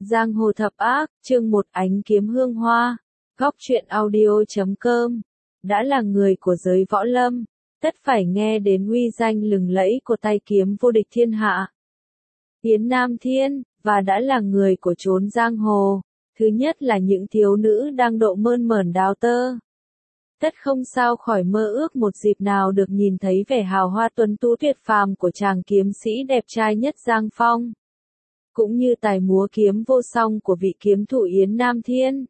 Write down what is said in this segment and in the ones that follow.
Giang hồ thập ác, chương 1 ánh kiếm hương hoa. Góc truyện audio.com. Đã là người của giới võ lâm, tất phải nghe đến uy danh lừng lẫy của tay kiếm vô địch thiên hạ. Yến Nam Thiên, và đã là người của chốn giang hồ. Thứ nhất là những thiếu nữ đang độ mơn mởn đào tơ. Tất không sao khỏi mơ ước một dịp nào được nhìn thấy vẻ hào hoa tuấn tú tuyệt phàm của chàng kiếm sĩ đẹp trai nhất Giang Phong. Cũng như tài múa kiếm vô song của vị kiếm thủ Yến Nam Thiên.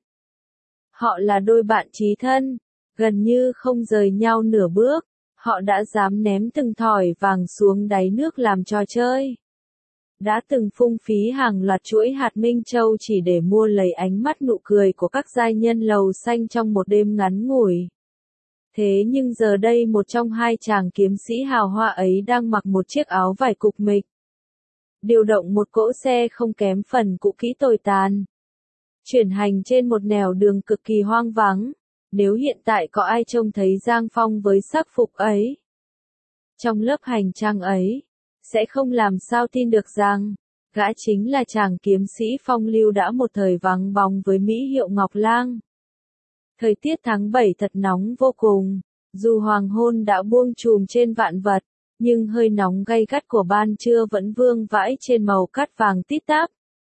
Họ là đôi bạn chí thân, gần như không rời nhau nửa bước, họ đã dám ném từng thỏi vàng xuống đáy nước làm trò chơi. Đã từng phung phí hàng loạt chuỗi hạt minh châu chỉ để mua lấy ánh mắt nụ cười của các giai nhân lầu xanh trong một đêm ngắn ngủi. Thế nhưng giờ đây một trong hai chàng kiếm sĩ hào hoa ấy đang mặc một chiếc áo vải cục mịch. Điều động một cỗ xe không kém phần cũ kỹ tồi tàn. Chuyển hành trên một nẻo đường cực kỳ hoang vắng. Nếu hiện tại có ai trông thấy Giang Phong với sắc phục ấy, trong lớp hành trang ấy, sẽ không làm sao tin được rằng, gã chính là chàng kiếm sĩ phong lưu đã một thời vắng bóng với mỹ hiệu Ngọc Lang. Thời tiết tháng 7 thật nóng vô cùng, dù hoàng hôn đã buông trùm trên vạn vật, nhưng hơi nóng gay gắt của ban trưa vẫn vương vãi trên màu cát vàng tít tắp.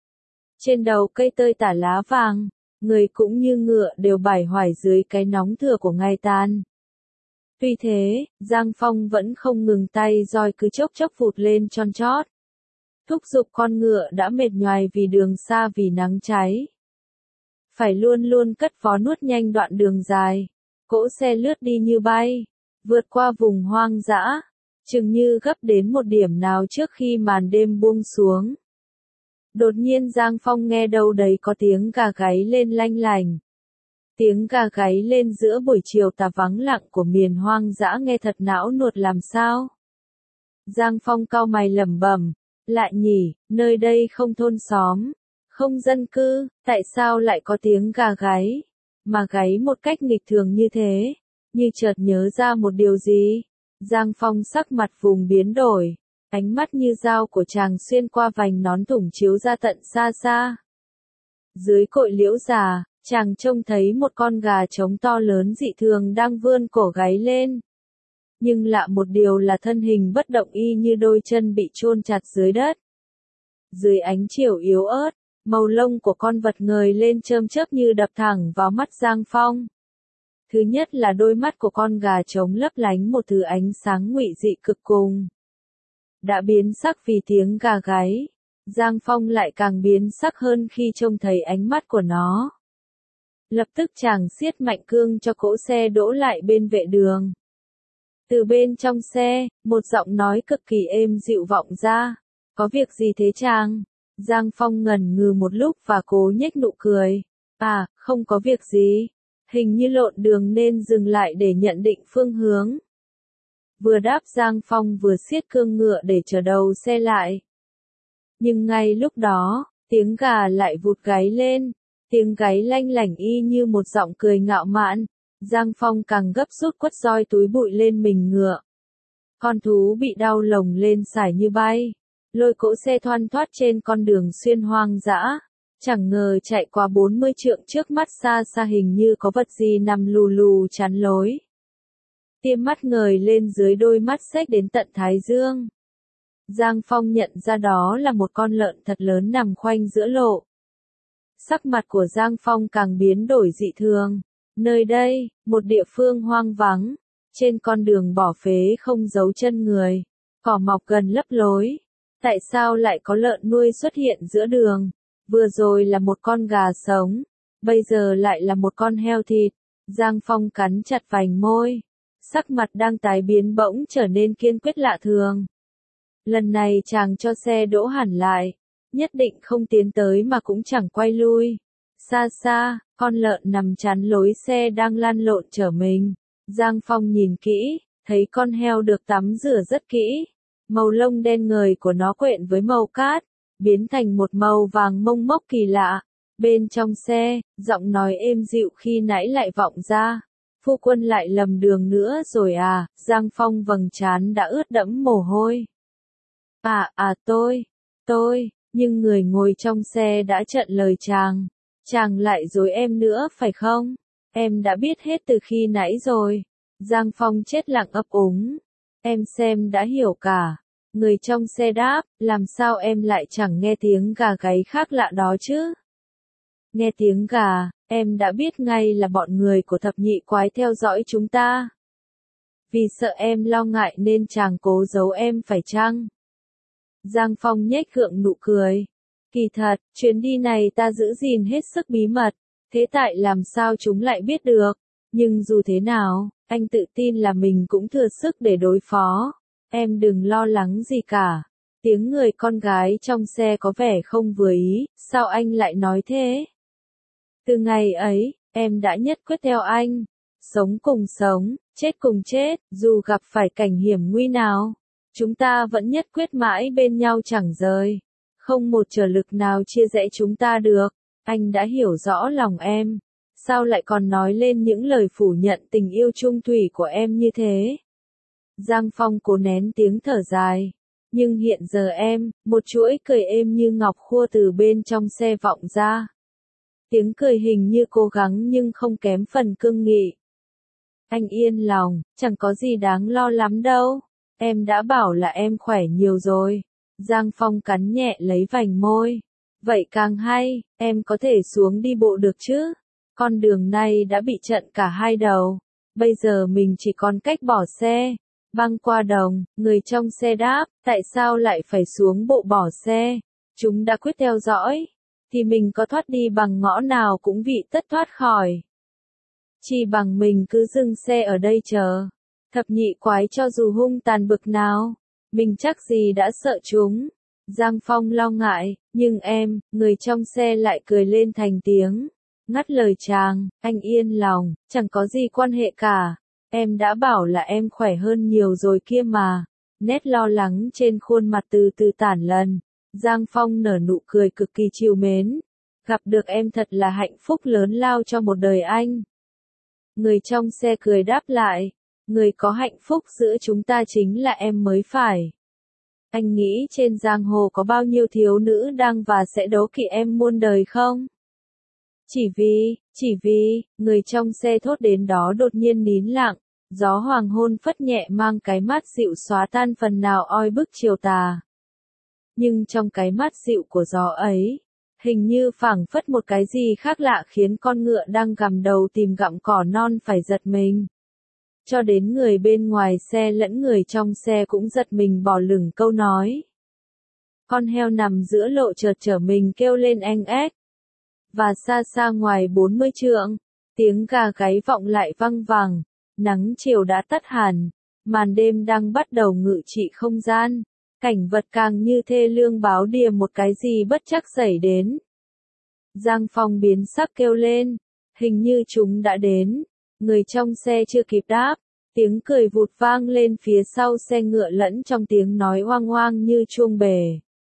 Trên đầu cây tơi tả lá vàng, người cũng như ngựa đều bải hoài dưới cái nóng thừa của ngày tàn. Tuy thế, Giang Phong vẫn không ngừng tay roi cứ chốc chốc vụt lên tròn trót. Thúc giục con ngựa đã mệt nhoài vì đường xa vì nắng cháy. Phải luôn luôn cất vó nuốt nhanh đoạn đường dài. Cỗ xe lướt đi như bay, vượt qua vùng hoang dã, chừng như gấp đến một điểm nào trước khi màn đêm buông xuống. Đột nhiên Giang Phong nghe đâu đấy có tiếng gà gáy lên lanh lành. Tiếng gà gáy lên giữa buổi chiều tà vắng lặng của miền hoang dã nghe thật não nuột làm sao. Giang Phong cau mày lẩm bẩm, lại nhỉ, nơi đây không thôn xóm, không dân cư, tại sao lại có tiếng gà gáy, mà gáy một cách nghịch thường như thế, như chợt nhớ ra một điều gì. Giang Phong sắc mặt vùng biến đổi, ánh mắt như dao của chàng xuyên qua vành nón thủng chiếu ra tận xa xa. Dưới cội liễu già, chàng trông thấy một con gà trống to lớn dị thường đang vươn cổ gáy lên. Nhưng lạ một điều là thân hình bất động y như đôi chân bị chôn chặt dưới đất. Dưới ánh chiều yếu ớt, màu lông của con vật ngời lên chớm chớp như đập thẳng vào mắt Giang Phong. Thứ nhất là đôi mắt của con gà trống lấp lánh một thứ ánh sáng ngụy dị cực cùng. Đã biến sắc vì tiếng gà gáy, Giang Phong lại càng biến sắc hơn khi trông thấy ánh mắt của nó. Lập tức chàng siết mạnh cương cho cỗ xe đỗ lại bên vệ đường. Từ bên trong xe, một giọng nói cực kỳ êm dịu vọng ra. Có việc gì thế chàng? Giang Phong ngần ngừ một lúc và cố nhếch nụ cười. À, không có việc gì. Hình như lộn đường nên dừng lại để nhận định phương hướng. Vừa đáp Giang Phong vừa siết cương ngựa để chờ đầu xe lại. Nhưng ngay lúc đó, tiếng gà lại vụt gáy lên. Tiếng gáy lanh lảnh y như một giọng cười ngạo mạn. Giang Phong càng gấp rút quất roi túi bụi lên mình ngựa. Con thú bị đau lồng lên sải như bay, lôi cỗ xe thoăn thoắt trên con đường xuyên hoang dã. Chẳng ngờ chạy qua 40 trượng trước mắt xa xa hình như có vật gì nằm lù lù chắn lối. Tiêm mắt ngời lên dưới đôi mắt xếch đến tận thái dương. Giang Phong nhận ra đó là một con lợn thật lớn nằm khoanh giữa lộ. Sắc mặt của Giang Phong càng biến đổi dị thường. Nơi đây, một địa phương hoang vắng, trên con đường bỏ phế không dấu chân người, cỏ mọc gần lấp lối. Tại sao lại có lợn nuôi xuất hiện giữa đường? Vừa rồi là một con gà sống, bây giờ lại là một con heo thịt. Giang Phong cắn chặt vành môi, sắc mặt đang tái biến bỗng trở nên kiên quyết lạ thường. Lần này chàng cho xe đỗ hẳn lại, nhất định không tiến tới mà cũng chẳng quay lui. Xa xa, con lợn nằm chắn lối xe đang lăn lộn trở mình. Giang Phong nhìn kỹ, thấy con heo được tắm rửa rất kỹ. Màu lông đen ngời của nó quện với màu cát, biến thành một màu vàng mông mốc kỳ lạ. Bên trong xe, giọng nói êm dịu khi nãy lại vọng ra. Phu quân lại lầm đường nữa rồi à? Giang Phong vầng trán đã ướt đẫm mồ hôi. Tôi, Nhưng người ngồi trong xe đã chặn lời chàng. Chàng lại dối em nữa phải không? Em đã biết hết từ khi nãy rồi. Giang Phong chết lặng ấp úng. Em xem đã hiểu cả. Người trong xe đáp, làm sao em lại chẳng nghe tiếng gà gáy khác lạ đó chứ? Nghe tiếng gà, em đã biết ngay là bọn người của thập nhị quái theo dõi chúng ta. Vì sợ em lo ngại nên chàng cố giấu em phải chăng? Giang Phong nhếch gượng nụ cười. Kỳ thật, chuyến đi này ta giữ gìn hết sức bí mật, thế tại làm sao chúng lại biết được? Nhưng dù thế nào, anh tự tin là mình cũng thừa sức để đối phó. Em đừng lo lắng gì cả. Tiếng người con gái trong xe có vẻ không vừa ý, sao anh lại nói thế? Từ ngày ấy, em đã nhất quyết theo anh. Sống cùng sống, chết cùng chết, dù gặp phải cảnh hiểm nguy nào. Chúng ta vẫn nhất quyết mãi bên nhau chẳng rời. Không một trở lực nào chia rẽ chúng ta được. Anh đã hiểu rõ lòng em. Sao lại còn nói lên những lời phủ nhận tình yêu chung thủy của em như thế? Giang Phong cố nén tiếng thở dài. Nhưng hiện giờ em, một chuỗi cười êm như ngọc khua từ bên trong xe vọng ra. Tiếng cười hình như cố gắng nhưng không kém phần cương nghị. Anh yên lòng, chẳng có gì đáng lo lắm đâu. Em đã bảo là em khỏe nhiều rồi. Giang Phong cắn nhẹ lấy vành môi. Vậy càng hay, em có thể xuống đi bộ được chứ? Con đường này đã bị chặn cả hai đầu. Bây giờ mình chỉ còn cách bỏ xe. Băng qua đồng, người trong xe đáp, tại sao lại phải xuống bộ bỏ xe? Chúng đã quyết theo dõi. Thì mình có thoát đi bằng ngõ nào cũng vị tất thoát khỏi. Chỉ bằng mình cứ dừng xe ở đây chờ. Thập nhị quái cho dù hung tàn bực nào, mình chắc gì đã sợ chúng. Giang Phong lo ngại, nhưng em, người trong xe lại cười lên thành tiếng. Ngắt lời chàng, anh yên lòng, chẳng có gì quan hệ cả. Em đã bảo là em khỏe hơn nhiều rồi kia mà. Nét lo lắng trên khuôn mặt từ từ tản lần. Giang Phong nở nụ cười cực kỳ trìu mến. Gặp được em thật là hạnh phúc lớn lao cho một đời anh. Người trong xe cười đáp lại. Người có hạnh phúc giữa chúng ta chính là em mới phải. Anh nghĩ trên giang hồ có bao nhiêu thiếu nữ đang và sẽ đố kỵ em muôn đời không? Chỉ vì, người trong xe thốt đến đó đột nhiên nín lặng. Gió hoàng hôn phất nhẹ mang cái mát dịu xóa tan phần nào oi bức chiều tà. Nhưng trong cái mát dịu của gió ấy, hình như phảng phất một cái gì khác lạ khiến con ngựa đang gặm đầu tìm gặm cỏ non phải giật mình. Cho đến người bên ngoài xe lẫn người trong xe cũng giật mình bỏ lửng câu nói. Con heo nằm giữa lộ chợt trở mình kêu lên eng ếch. Và xa xa ngoài 40 trượng, tiếng gà gáy vọng lại văng vẳng. Nắng chiều đã tắt hẳn, màn đêm đang bắt đầu ngự trị không gian. Cảnh vật càng như thê lương báo đìa một cái gì bất chắc xảy đến. Giang Phong biến sắc kêu lên, hình như chúng đã đến. Người trong xe chưa kịp đáp, tiếng cười vụt vang lên phía sau xe ngựa lẫn trong tiếng nói oang oang như chuông bể.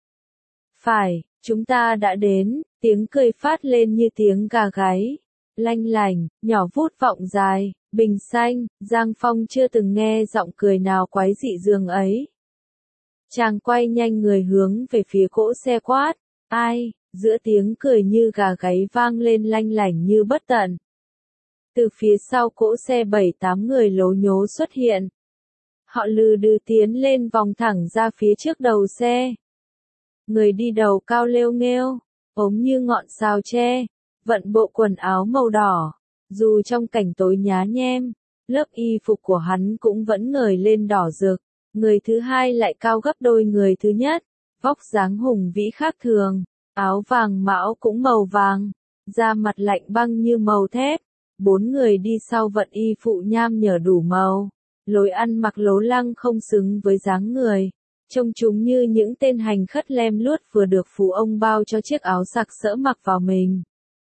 Phải, chúng ta đã đến, tiếng cười phát lên như tiếng gà gáy. Lanh lành, nhỏ vút vọng dài, bình xanh, Giang Phong chưa từng nghe giọng cười nào quái dị dường ấy. Chàng quay nhanh người hướng về phía cỗ xe quát, ai, giữa tiếng cười như gà gáy vang lên lanh lảnh như bất tận. Từ phía sau cỗ xe 7-8 người lố nhố xuất hiện. Họ lừ đừ tiến lên vòng thẳng ra phía trước đầu xe. Người đi đầu cao lêu nghêu, ốm như ngọn sao tre, vận bộ quần áo màu đỏ. Dù trong cảnh tối nhá nhem, lớp y phục của hắn cũng vẫn ngời lên đỏ rực. Người thứ hai lại cao gấp đôi người thứ nhất, vóc dáng hùng vĩ khác thường, áo vàng mão cũng màu vàng, da mặt lạnh băng như màu thép. 4 người đi sau vận y phụ nham nhở đủ màu, lối ăn mặc lố lăng không xứng với dáng người. Trông chúng như những tên hành khất lem luốt vừa được phú ông bao cho chiếc áo sặc sỡ mặc vào mình.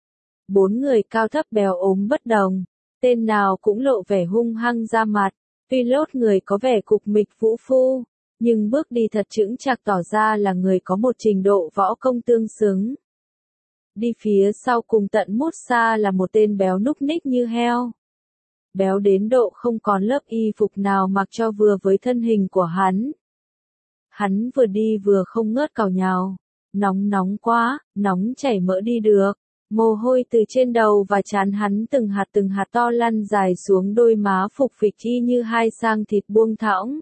4 người cao thấp béo ốm bất đồng, tên nào cũng lộ vẻ hung hăng ra mặt, tuy lốt người có vẻ cục mịch vũ phu, nhưng bước đi thật chững chạc tỏ ra là người có một trình độ võ công tương xứng. Đi phía sau cùng tận mút xa là một tên béo núc ních như heo. Béo đến độ không còn lớp y phục nào mặc cho vừa với thân hình của hắn. Hắn vừa đi vừa không ngớt càu nhàu, nóng quá, nóng chảy mỡ đi được. Mồ hôi từ trên đầu và trán hắn từng hạt to lăn dài xuống đôi má phục phịch y như hai sang thịt buông thõng.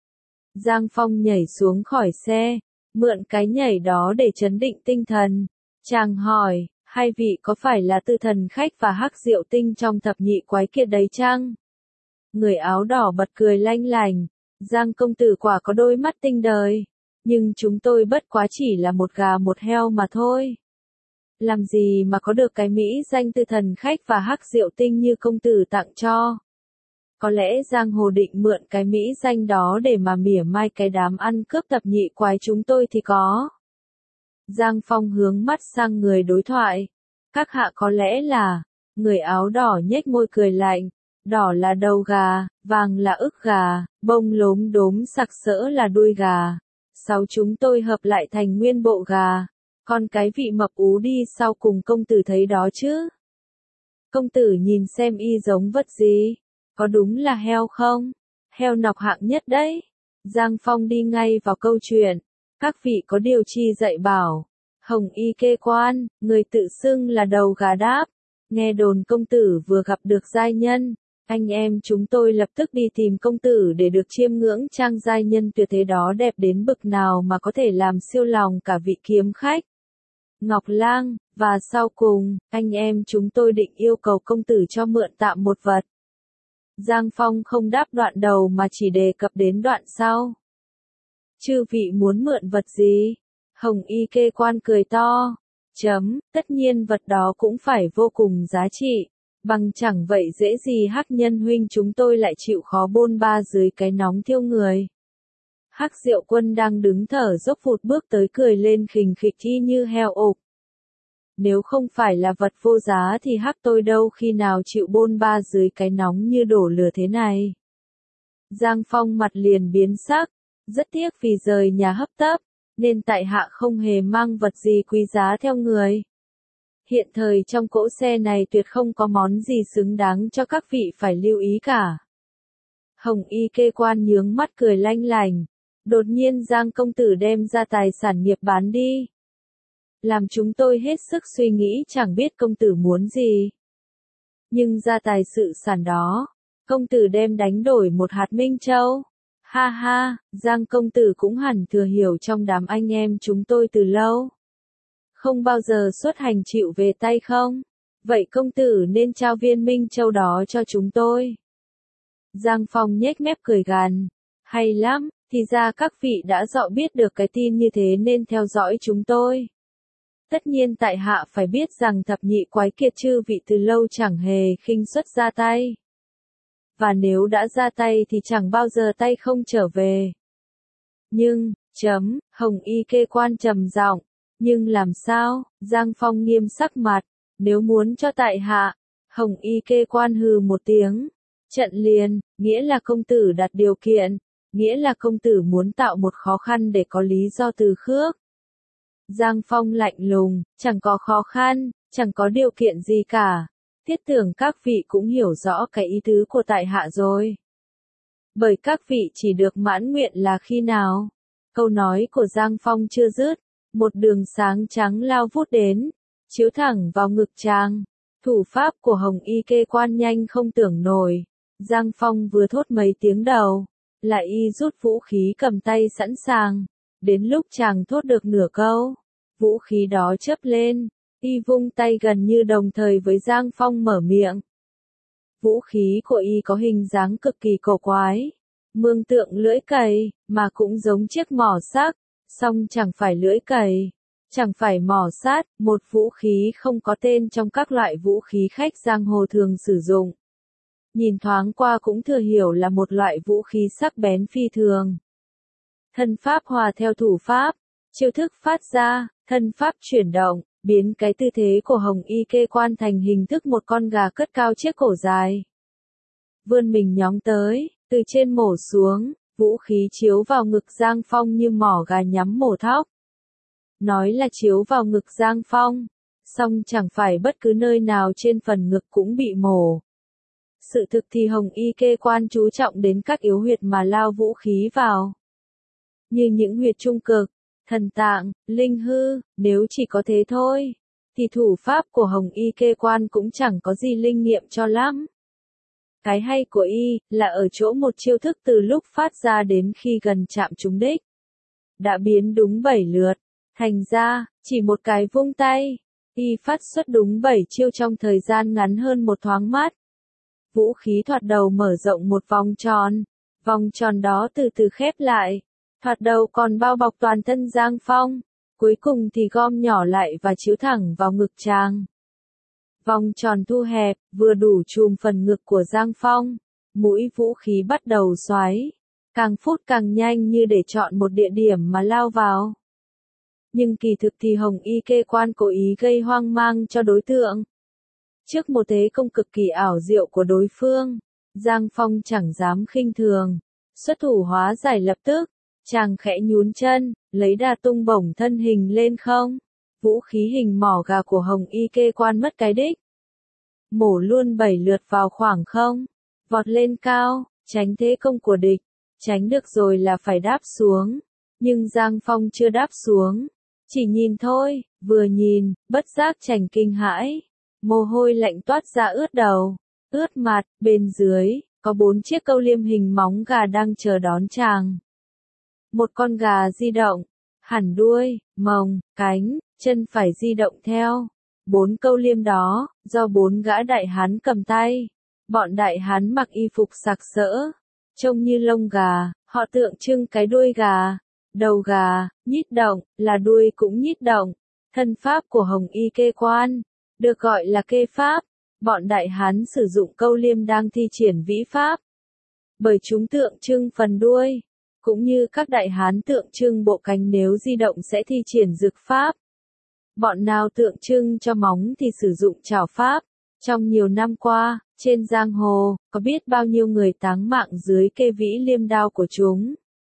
Giang Phong nhảy xuống khỏi xe, mượn cái nhảy đó để trấn định tinh thần. Chàng hỏi, hai vị có phải là Tư Thần Khách và Hắc Diệu Tinh trong thập nhị quái kiệt đấy chăng? Người áo đỏ bật cười lanh lành, Giang công tử quả có đôi mắt tinh đời, nhưng chúng tôi bất quá chỉ là một gà một heo mà thôi. Làm gì mà có được cái mỹ danh Tư Thần Khách và Hắc Diệu Tinh như công tử tặng cho. Có lẽ Giang Hồ định mượn cái mỹ danh đó để mà mỉa mai cái đám ăn cướp thập nhị quái chúng tôi thì có. Giang Phong hướng mắt sang người đối thoại. Các hạ có lẽ là, người áo đỏ nhếch môi cười lạnh, đỏ là đầu gà, vàng là ức gà, bông lốm đốm sặc sỡ là đuôi gà. Sáu chúng tôi hợp lại thành nguyên bộ gà, còn cái vị mập ú đi sau cùng công tử thấy đó chứ. Công tử nhìn xem y giống vật gì, có đúng là heo không? Heo nọc hạng nhất đấy. Giang Phong đi ngay vào câu chuyện. Các vị có điều chi dạy bảo. Hồng y kê quan, người tự xưng là đầu gà đáp. Nghe đồn công tử vừa gặp được giai nhân. Anh em chúng tôi lập tức đi tìm công tử để được chiêm ngưỡng trang giai nhân tuyệt thế đó đẹp đến bực nào mà có thể làm siêu lòng cả vị kiếm khách. Ngọc Lang, và sau cùng, anh em chúng tôi định yêu cầu công tử cho mượn tạm một vật. Giang Phong không đáp đoạn đầu mà chỉ đề cập đến đoạn sau. Chư vị muốn mượn vật gì? Hồng y kê quan cười to. Tất nhiên vật đó cũng phải vô cùng giá trị. Bằng chẳng vậy dễ gì Hắc nhân huynh chúng tôi lại chịu khó bôn ba dưới cái nóng thiêu người. Hắc Diệu Quân đang đứng thở dốc phụt bước tới cười lên khình khịch y như heo ộp. Nếu không phải là vật vô giá thì Hắc tôi đâu khi nào chịu bôn ba dưới cái nóng như đổ lửa thế này. Giang Phong mặt liền biến sắc, rất tiếc vì rời nhà hấp tấp, nên tại hạ không hề mang vật gì quý giá theo người. Hiện thời trong cỗ xe này tuyệt không có món gì xứng đáng cho các vị phải lưu ý cả. Hồng y kê quan nhướng mắt cười lanh lành. Đột nhiên Giang công tử đem ra tài sản nghiệp bán đi. Làm chúng tôi hết sức suy nghĩ chẳng biết công tử muốn gì. Nhưng ra tài sự sản đó, công tử đem đánh đổi một hạt Minh Châu. Ha ha, Giang công tử cũng hẳn thừa hiểu trong đám anh em chúng tôi từ lâu. Không bao giờ xuất hành chịu về tay không? Vậy công tử nên trao viên Minh Châu đó cho chúng tôi. Giang Phong nhếch mép cười gằn. Hay lắm, thì ra các vị đã rõ biết được cái tin như thế nên theo dõi chúng tôi. Tất nhiên tại hạ phải biết rằng thập nhị quái kiệt chư vị từ lâu chẳng hề khinh suất ra tay. Và nếu đã ra tay thì chẳng bao giờ tay không trở về. Nhưng, Hồng y kê quan trầm giọng. Nhưng làm sao? Giang Phong nghiêm sắc mặt. Nếu muốn cho tại hạ, Hồng y kê quan hừ một tiếng. Trận liền, nghĩa là công tử đặt điều kiện. Nghĩa là công tử muốn tạo một khó khăn để có lý do từ khước. Giang Phong lạnh lùng, chẳng có khó khăn, chẳng có điều kiện gì cả. Thiết tưởng các vị cũng hiểu rõ cái ý tứ của tại hạ rồi. Bởi các vị chỉ được mãn nguyện là khi nào? Câu nói của Giang Phong chưa dứt, một đường sáng trắng lao vút đến, chiếu thẳng vào ngực chàng. Thủ pháp của Hồng y kê quan nhanh không tưởng nổi. Giang Phong vừa thốt mấy tiếng đầu, lại y rút vũ khí cầm tay sẵn sàng. Đến lúc chàng thốt được nửa câu, vũ khí đó chớp lên, y vung tay gần như đồng thời với Giang Phong mở miệng. Vũ khí của y có hình dáng cực kỳ cổ quái, mương tượng lưỡi cày, mà cũng giống chiếc mỏ sắc, song chẳng phải lưỡi cày, chẳng phải mỏ sát, một vũ khí không có tên trong các loại vũ khí khách giang hồ thường sử dụng. Nhìn thoáng qua cũng thừa hiểu là một loại vũ khí sắc bén phi thường. Thân pháp hòa theo thủ pháp, chiêu thức phát ra, thân pháp chuyển động, biến cái tư thế của Hồng y kê quan thành hình thức một con gà cất cao chiếc cổ dài. Vươn mình nhóng tới, từ trên mổ xuống, vũ khí chiếu vào ngực Giang Phong như mỏ gà nhắm mổ thóc. Nói là chiếu vào ngực Giang Phong, song chẳng phải bất cứ nơi nào trên phần ngực cũng bị mổ. Sự thực thì Hồng y kê quan chú trọng đến các yếu huyệt mà lao vũ khí vào. Như những huyệt trung cực, thần tạng, linh hư, nếu chỉ có thế thôi, thì thủ pháp của Hồng Y Kê Quan cũng chẳng có gì linh nghiệm cho lắm. Cái hay của y là ở chỗ một chiêu thức từ lúc phát ra đến khi gần chạm trúng đích đã biến đúng 7 lượt, thành ra, chỉ một cái vung tay, y phát xuất đúng 7 chiêu trong thời gian ngắn hơn một thoáng mắt. Vũ khí thoạt đầu mở rộng một vòng tròn đó từ từ khép lại, thoạt đầu còn bao bọc toàn thân Giang Phong, cuối cùng thì gom nhỏ lại và chiếu thẳng vào ngực chàng. Vòng tròn thu hẹp, vừa đủ trùm phần ngực của Giang Phong, mũi vũ khí bắt đầu xoáy, càng phút càng nhanh như để chọn một địa điểm mà lao vào. Nhưng kỳ thực thì Hồng Y Kê Quan cố ý gây hoang mang cho đối tượng. Trước một thế công cực kỳ ảo diệu của đối phương, Giang Phong chẳng dám khinh thường, xuất thủ hóa giải lập tức, chàng khẽ nhún chân, lấy đà tung bổng thân hình lên không. Vũ khí hình mỏ gà của Hồng Y Kê Quan mất cái đích. Mổ luôn 7 lượt vào khoảng không, vọt lên cao, tránh thế công của địch, tránh được rồi là phải đáp xuống. Nhưng Giang Phong chưa đáp xuống, chỉ nhìn thôi, vừa nhìn, bất giác chành kinh hãi. Mồ hôi lạnh toát ra ướt đầu, ướt mặt, bên dưới, có 4 chiếc câu liêm hình móng gà đang chờ đón chàng. Một con gà di động, hẳn đuôi, mồng, cánh, chân phải di động theo. 4 câu liêm đó, do 4 gã đại hán cầm tay. Bọn đại hán mặc y phục sặc sỡ, trông như lông gà, họ tượng trưng cái đuôi gà. Đầu gà, nhít động, là đuôi cũng nhít động. Thân pháp của Hồng Y Kê Quan, được gọi là kê pháp. Bọn đại hán sử dụng câu liêm đang thi triển vĩ pháp. Bởi chúng tượng trưng phần đuôi, cũng như các đại hán tượng trưng bộ cánh nếu di động sẽ thi triển dực pháp. Bọn nào tượng trưng cho móng thì sử dụng trảo pháp. Trong nhiều năm qua, trên giang hồ, có biết bao nhiêu người táng mạng dưới kê vĩ liêm đao của chúng.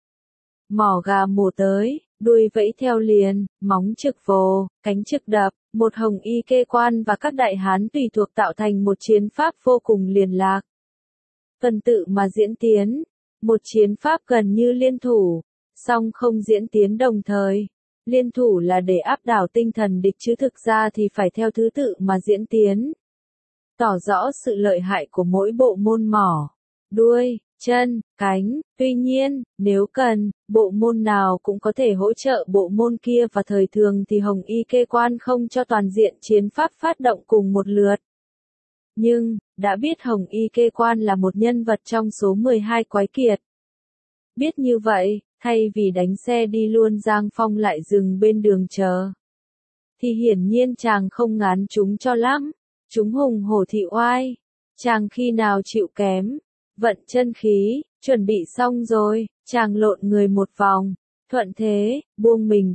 Mỏ gà mổ tới, đuôi vẫy theo liền, móng trực vồ, cánh trực đập, một Hồng Y Kê Quan và các đại hán tùy thuộc tạo thành một chiến pháp vô cùng liền lạc. Tuần tự mà diễn tiến, một chiến pháp gần như liên thủ, song không diễn tiến đồng thời. Liên thủ là để áp đảo tinh thần địch chứ thực ra thì phải theo thứ tự mà diễn tiến. Tỏ rõ sự lợi hại của mỗi bộ môn mỏ, đuôi, chân, cánh. Tuy nhiên, nếu cần, bộ môn nào cũng có thể hỗ trợ bộ môn kia và thời thường thì Hồng Y Kê Quan không cho toàn diện chiến pháp phát động cùng một lượt. Nhưng, đã biết Hồng Y Kê Quan là một nhân vật trong số 12 quái kiệt. Biết như vậy, thay vì đánh xe đi luôn Giang Phong lại dừng bên đường chờ. Thì hiển nhiên chàng không ngán chúng cho lắm. Chúng hùng hổ thị oai. Chàng khi nào chịu kém. Vận chân khí, chuẩn bị xong rồi, chàng lộn người một vòng. Thuận thế, buông mình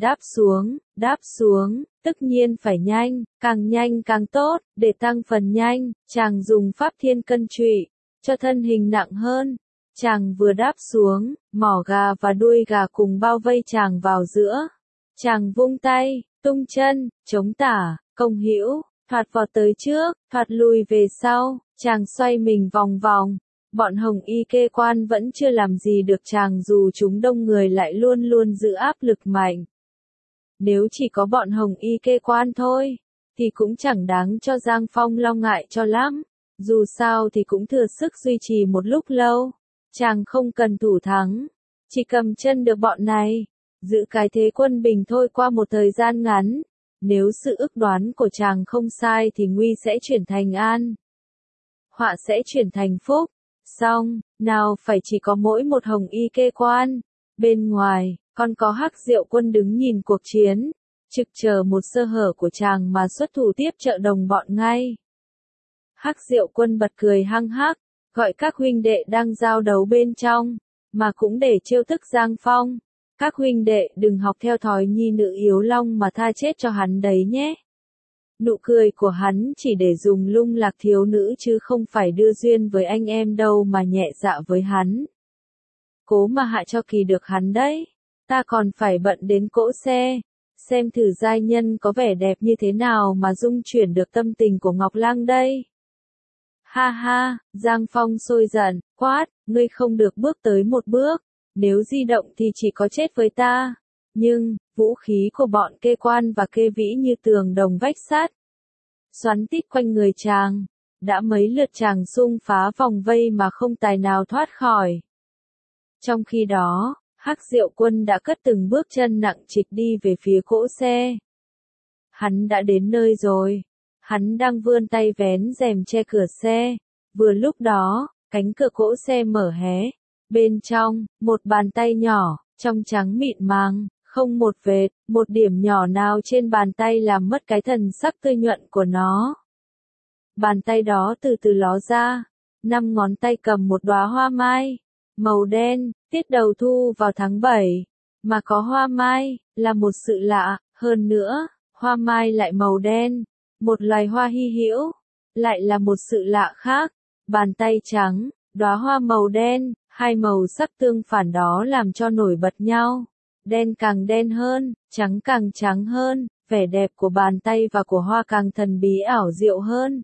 đáp xuống, tất nhiên phải nhanh càng tốt, để tăng phần nhanh, chàng dùng pháp thiên cân trụy, cho thân hình nặng hơn. Chàng vừa đáp xuống, mỏ gà và đuôi gà cùng bao vây chàng vào giữa. Chàng vung tay, tung chân, chống tả, công hữu, thoạt vọt tới trước, thoạt lùi về sau, chàng xoay mình vòng vòng. Bọn Hồng Y Kê Quan vẫn chưa làm gì được chàng dù chúng đông người lại luôn luôn giữ áp lực mạnh. Nếu chỉ có bọn Hồng Y Kê Quan thôi, thì cũng chẳng đáng cho Giang Phong lo ngại cho lắm. Dù sao thì cũng thừa sức duy trì một lúc lâu. Chàng không cần thủ thắng, chỉ cầm chân được bọn này, giữ cái thế quân bình thôi qua một thời gian ngắn. Nếu sự ước đoán của chàng không sai thì nguy sẽ chuyển thành an, họa sẽ chuyển thành phúc. Xong, nào phải chỉ có mỗi một Hồng Y Kê Quan. Bên ngoài, còn có Hắc Diệu Quân đứng nhìn cuộc chiến, trực chờ một sơ hở của chàng mà xuất thủ tiếp trợ đồng bọn ngay. Hắc Diệu Quân bật cười hăng hắc, gọi các huynh đệ đang giao đấu bên trong, mà cũng để trêu thức Giang Phong. Các huynh đệ đừng học theo thói nhi nữ yếu long mà tha chết cho hắn đấy nhé. Nụ cười của hắn chỉ để dùng lung lạc thiếu nữ chứ không phải đưa duyên với anh em đâu mà nhẹ dạ với hắn. Cố mà hại cho kỳ được hắn đấy. Ta còn phải bận đến cỗ xe, xem thử giai nhân có vẻ đẹp như thế nào mà dung chuyển được tâm tình của Ngọc Lang đây. Ha ha, Giang Phong sôi giận, quát, ngươi không được bước tới một bước, nếu di động thì chỉ có chết với ta. Nhưng, vũ khí của bọn kê quan và kê vĩ như tường đồng vách sắt. Xoắn tít quanh người chàng. Đã mấy lượt chàng xung phá vòng vây mà không tài nào thoát khỏi. Trong khi đó, Hắc Diệu Quân đã cất từng bước chân nặng trịch đi về phía cỗ xe. Hắn đã đến nơi rồi. Hắn đang vươn tay vén rèm che cửa xe. Vừa lúc đó, cánh cửa cỗ xe mở hé. Bên trong, một bàn tay nhỏ, trong trắng mịn màng, không một vệt, một điểm nhỏ nào trên bàn tay làm mất cái thần sắc tươi nhuận của nó. Bàn tay đó từ từ ló ra, 5 ngón tay cầm một đóa hoa mai, màu đen, tiết đầu thu vào tháng 7, mà có hoa mai, là một sự lạ, hơn nữa, hoa mai lại màu đen, một loài hoa hy hữu, lại là một sự lạ khác, bàn tay trắng, đóa hoa màu đen, hai màu sắc tương phản đó làm cho nổi bật nhau, đen càng đen hơn, trắng càng trắng hơn, vẻ đẹp của bàn tay và của hoa càng thần bí ảo diệu hơn.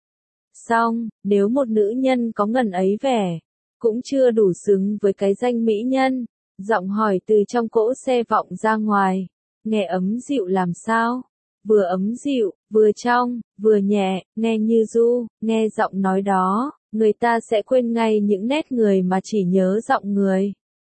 Song, nếu một nữ nhân có ngần ấy vẻ, cũng chưa đủ xứng với cái danh mỹ nhân, giọng hỏi từ trong cỗ xe vọng ra ngoài, nghe ấm dịu làm sao? Vừa ấm dịu, vừa trong, vừa nhẹ, nghe như ru, nghe giọng nói đó, người ta sẽ quên ngay những nét người mà chỉ nhớ giọng người.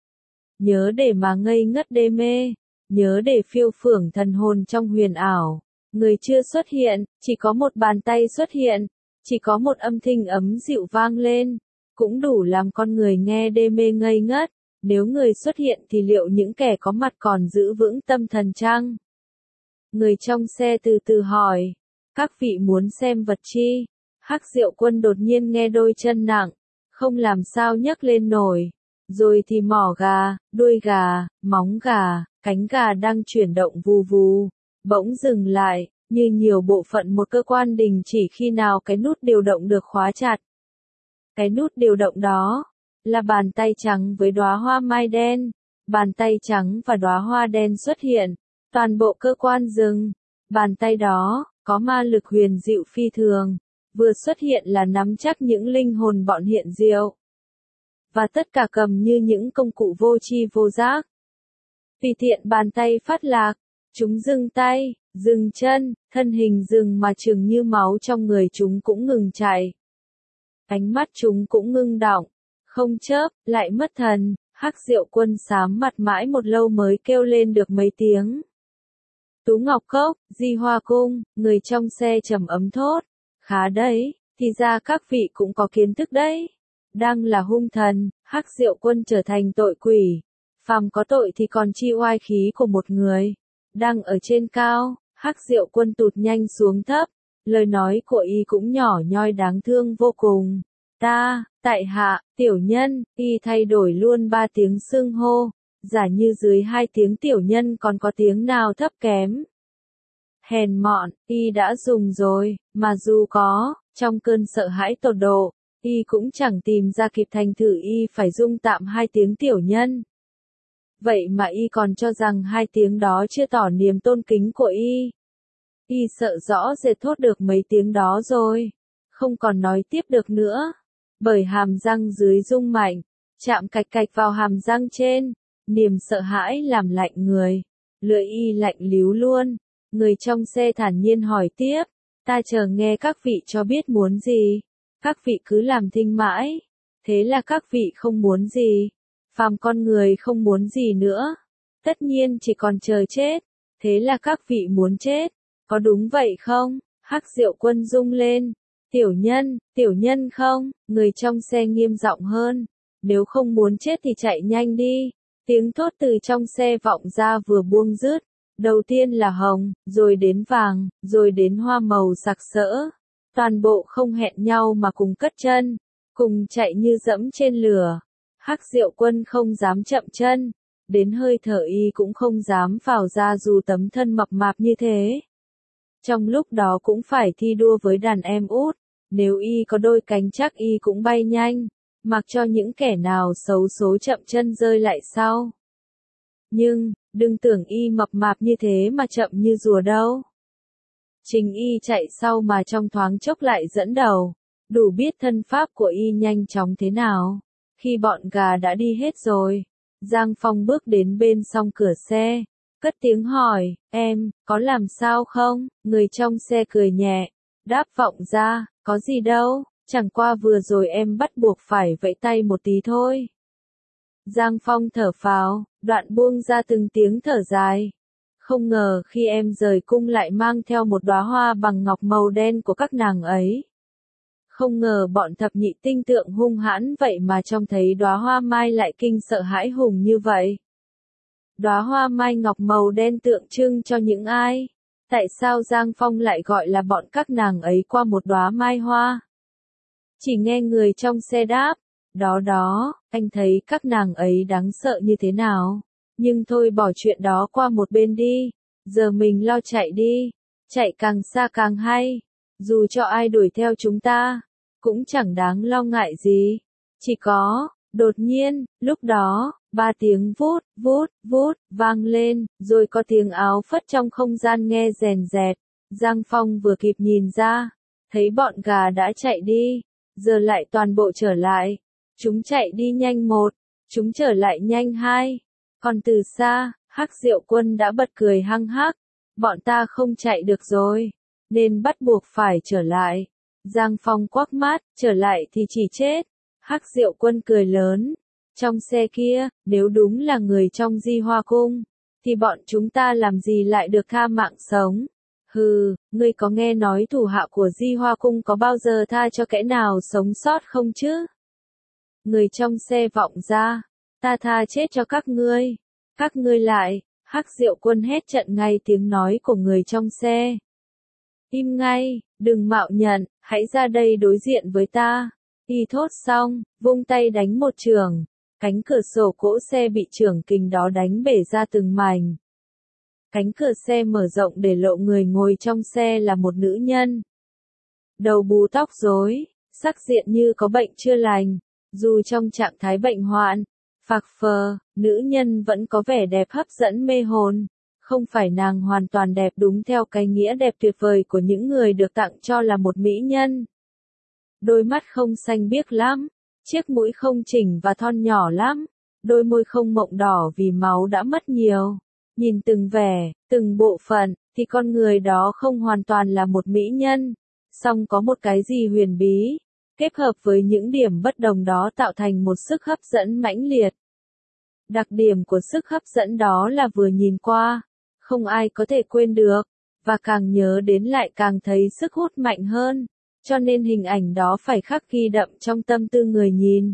Nhớ để mà ngây ngất đê mê, nhớ để phiêu phưởng thần hồn trong huyền ảo. Người chưa xuất hiện, chỉ có một bàn tay xuất hiện, chỉ có một âm thanh ấm dịu vang lên, cũng đủ làm con người nghe đê mê ngây ngất. Nếu người xuất hiện thì liệu những kẻ có mặt còn giữ vững tâm thần chăng? Người trong xe từ từ hỏi, các vị muốn xem vật chi? Hắc Diệu Quân đột nhiên nghe đôi chân nặng, không làm sao nhấc lên nổi. Rồi thì mỏ gà, đuôi gà, móng gà, cánh gà đang chuyển động vù vù, bỗng dừng lại, như nhiều bộ phận một cơ quan đình chỉ khi nào cái nút điều động được khóa chặt. Cái nút điều động đó là bàn tay trắng với đóa hoa mai đen. Bàn tay trắng và đóa hoa đen xuất hiện, toàn bộ cơ quan dừng. Bàn tay đó có ma lực huyền diệu phi thường, vừa xuất hiện là nắm chắc những linh hồn bọn hiện diệu, và tất cả cầm như những công cụ vô tri vô giác. Tùy tiện bàn tay phát lạc, chúng dừng tay, dừng chân, thân hình dừng mà chừng như máu trong người chúng cũng ngừng chảy. Ánh mắt chúng cũng ngưng đọng, không chớp, lại mất thần. Hắc Diệu Quân xám mặt mãi một lâu mới kêu lên được mấy tiếng. Tú Ngọc Cốc, Di Hoa Cung, người trong xe trầm ấm thốt. Khá đấy, thì ra các vị cũng có kiến thức đấy. Đang là hung thần, Hắc Diệu Quân trở thành tội quỷ. Phàm có tội thì còn chi oai khí của một người. Đang ở trên cao, Hắc Diệu Quân tụt nhanh xuống thấp. Lời nói của y cũng nhỏ nhoi đáng thương vô cùng. Tại hạ, tiểu nhân, y thay đổi luôn 3 tiếng xưng hô, giả như dưới 2 tiếng tiểu nhân còn có tiếng nào thấp kém. Hèn mọn, y đã dùng rồi, mà dù có, trong cơn sợ hãi tột độ, y cũng chẳng tìm ra kịp thành thử y phải dung tạm 2 tiếng tiểu nhân. Vậy mà y còn cho rằng 2 tiếng đó chưa tỏ niềm tôn kính của y. Y sợ rõ rệt thốt được mấy tiếng đó rồi, không còn nói tiếp được nữa. Bởi hàm răng dưới rung mạnh, chạm cạch cạch vào hàm răng trên, niềm sợ hãi làm lạnh người, lưỡi y lạnh líu luôn. Người trong xe thản nhiên hỏi tiếp, ta chờ nghe các vị cho biết muốn gì. Các vị cứ làm thinh mãi, thế là các vị không muốn gì. Phàm con người không muốn gì nữa, tất nhiên chỉ còn chờ chết, thế là các vị muốn chết, có đúng vậy không? Hắc Diệu Quân rung lên. Tiểu nhân không, người trong xe nghiêm giọng hơn. Nếu không muốn chết thì chạy nhanh đi. Tiếng thốt từ trong xe vọng ra vừa buông dứt. Đầu tiên là hồng, rồi đến vàng, rồi đến hoa màu sặc sỡ. Toàn bộ không hẹn nhau mà cùng cất chân, cùng chạy như dẫm trên lửa. Hắc Diệu Quân không dám chậm chân, đến hơi thở y cũng không dám phào ra dù tấm thân mập mạp như thế. Trong lúc đó cũng phải thi đua với đàn em út, nếu y có đôi cánh chắc y cũng bay nhanh, mặc cho những kẻ nào xấu số chậm chân rơi lại sau. Nhưng, đừng tưởng y mập mạp như thế mà chậm như rùa đâu. Chính y chạy sau mà trong thoáng chốc lại dẫn đầu, đủ biết thân pháp của y nhanh chóng thế nào. Khi bọn gà đã đi hết rồi, Giang Phong bước đến bên song cửa xe, cất tiếng hỏi, em, có làm sao không? Người trong xe cười nhẹ, đáp vọng ra, có gì đâu, chẳng qua vừa rồi em bắt buộc phải vẫy tay một tí thôi. Giang Phong thở phào, đoạn buông ra từng tiếng thở dài. Không ngờ khi em rời cung lại mang theo một đóa hoa bằng ngọc màu đen của các nàng ấy. Không ngờ bọn thập nhị tinh tượng hung hãn vậy mà trông thấy đóa hoa mai lại kinh sợ hãi hùng như vậy. Đóa hoa mai ngọc màu đen tượng trưng cho những ai? Tại sao Giang Phong lại gọi là bọn các nàng ấy qua một đóa mai hoa? Chỉ nghe người trong xe đáp, đó, anh thấy các nàng ấy đáng sợ như thế nào. Nhưng thôi bỏ chuyện đó qua một bên đi, giờ mình lo chạy đi, chạy càng xa càng hay, dù cho ai đuổi theo chúng ta, cũng chẳng đáng lo ngại gì. Chỉ có, đột nhiên, lúc đó, 3 tiếng vút, vút, vút, vang lên, rồi có tiếng áo phất trong không gian nghe rèn rẹt. Giang Phong vừa kịp nhìn ra, thấy bọn gà đã chạy đi, giờ lại toàn bộ trở lại. Chúng chạy đi nhanh 1, chúng trở lại nhanh 2. Còn từ xa, Hắc Diệu Quân đã bật cười hăng hắc. Bọn ta không chạy được rồi, nên bắt buộc phải trở lại. Giang Phong quắc mắt, trở lại thì chỉ chết. Hắc Diệu Quân cười lớn. Trong xe kia, nếu đúng là người trong Di Hoa Cung, thì bọn chúng ta làm gì lại được tha mạng sống? Hừ, ngươi có nghe nói thủ hạ của Di Hoa Cung có bao giờ tha cho kẻ nào sống sót không chứ? Người trong xe vọng ra, ta tha chết cho các ngươi. Các ngươi lại, Hắc Diệu Quân hét trận ngay tiếng nói của người trong xe. Im ngay, đừng mạo nhận, hãy ra đây đối diện với ta. Y thốt xong, vung tay đánh một chưởng, cánh cửa sổ cỗ xe bị chưởng kình đó đánh bể ra từng mảnh. Cánh cửa xe mở rộng để lộ người ngồi trong xe là một nữ nhân. Đầu bù tóc rối, sắc diện như có bệnh chưa lành, dù trong trạng thái bệnh hoạn, phạc phơ, nữ nhân vẫn có vẻ đẹp hấp dẫn mê hồn. Không phải nàng hoàn toàn đẹp đúng theo cái nghĩa đẹp tuyệt vời của những người được tặng cho là một mỹ nhân. Đôi mắt không xanh biếc lắm, chiếc mũi không chỉnh và thon nhỏ lắm, đôi môi không mọng đỏ vì máu đã mất nhiều. Nhìn từng vẻ, từng bộ phận, thì con người đó không hoàn toàn là một mỹ nhân, song có một cái gì huyền bí, kết hợp với những điểm bất đồng đó tạo thành một sức hấp dẫn mãnh liệt. Đặc điểm của sức hấp dẫn đó là vừa nhìn qua, không ai có thể quên được, và càng nhớ đến lại càng thấy sức hút mạnh hơn, cho nên hình ảnh đó phải khắc ghi đậm trong tâm tư người nhìn.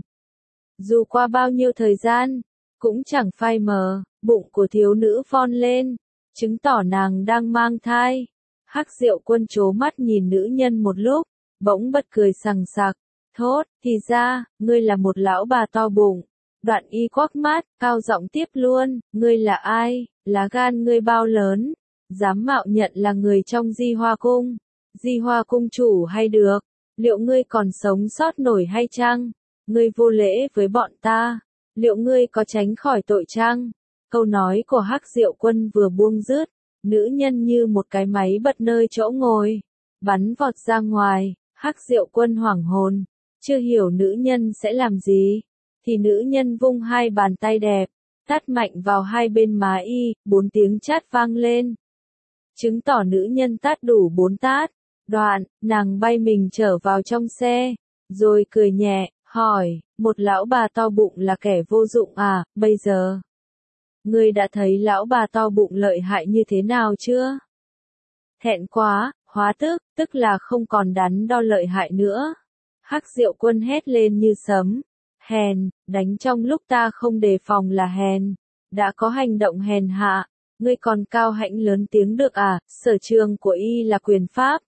Dù qua bao nhiêu thời gian, cũng chẳng phai mờ, bụng của thiếu nữ phon lên, chứng tỏ nàng đang mang thai. Hắc Diệu Quân trố mắt nhìn nữ nhân một lúc, bỗng bật cười sằng sặc, thốt, thì ra, ngươi là một lão bà to bụng. Đoạn y quắc mắt, cao giọng tiếp luôn, ngươi là ai, lá gan ngươi bao lớn, dám mạo nhận là người trong Di Hoa Cung. Di Hoa Cung chủ hay được, liệu ngươi còn sống sót nổi hay chăng? Ngươi vô lễ với bọn ta, liệu ngươi có tránh khỏi tội chăng? Câu nói của Hắc Diệu Quân vừa buông dứt, nữ nhân như một cái máy bật nơi chỗ ngồi, bắn vọt ra ngoài. Hắc Diệu Quân hoảng hồn, chưa hiểu nữ nhân sẽ làm gì, thì nữ nhân vung 2 bàn tay đẹp, tát mạnh vào 2 bên má y, 4 tiếng chát vang lên. Chứng tỏ nữ nhân tát đủ 4 tát. Đoạn, nàng bay mình trở vào trong xe, rồi cười nhẹ, hỏi, một lão bà to bụng là kẻ vô dụng à, bây giờ? Ngươi đã thấy lão bà to bụng lợi hại như thế nào chưa? Thẹn quá, hóa tức là không còn đắn đo lợi hại nữa. Hắc Diệu Quân hét lên như sấm. Hèn, đánh trong lúc ta không đề phòng là hèn. Đã có hành động hèn hạ, ngươi còn cao hãnh lớn tiếng được à, sở trường của y là quyền pháp.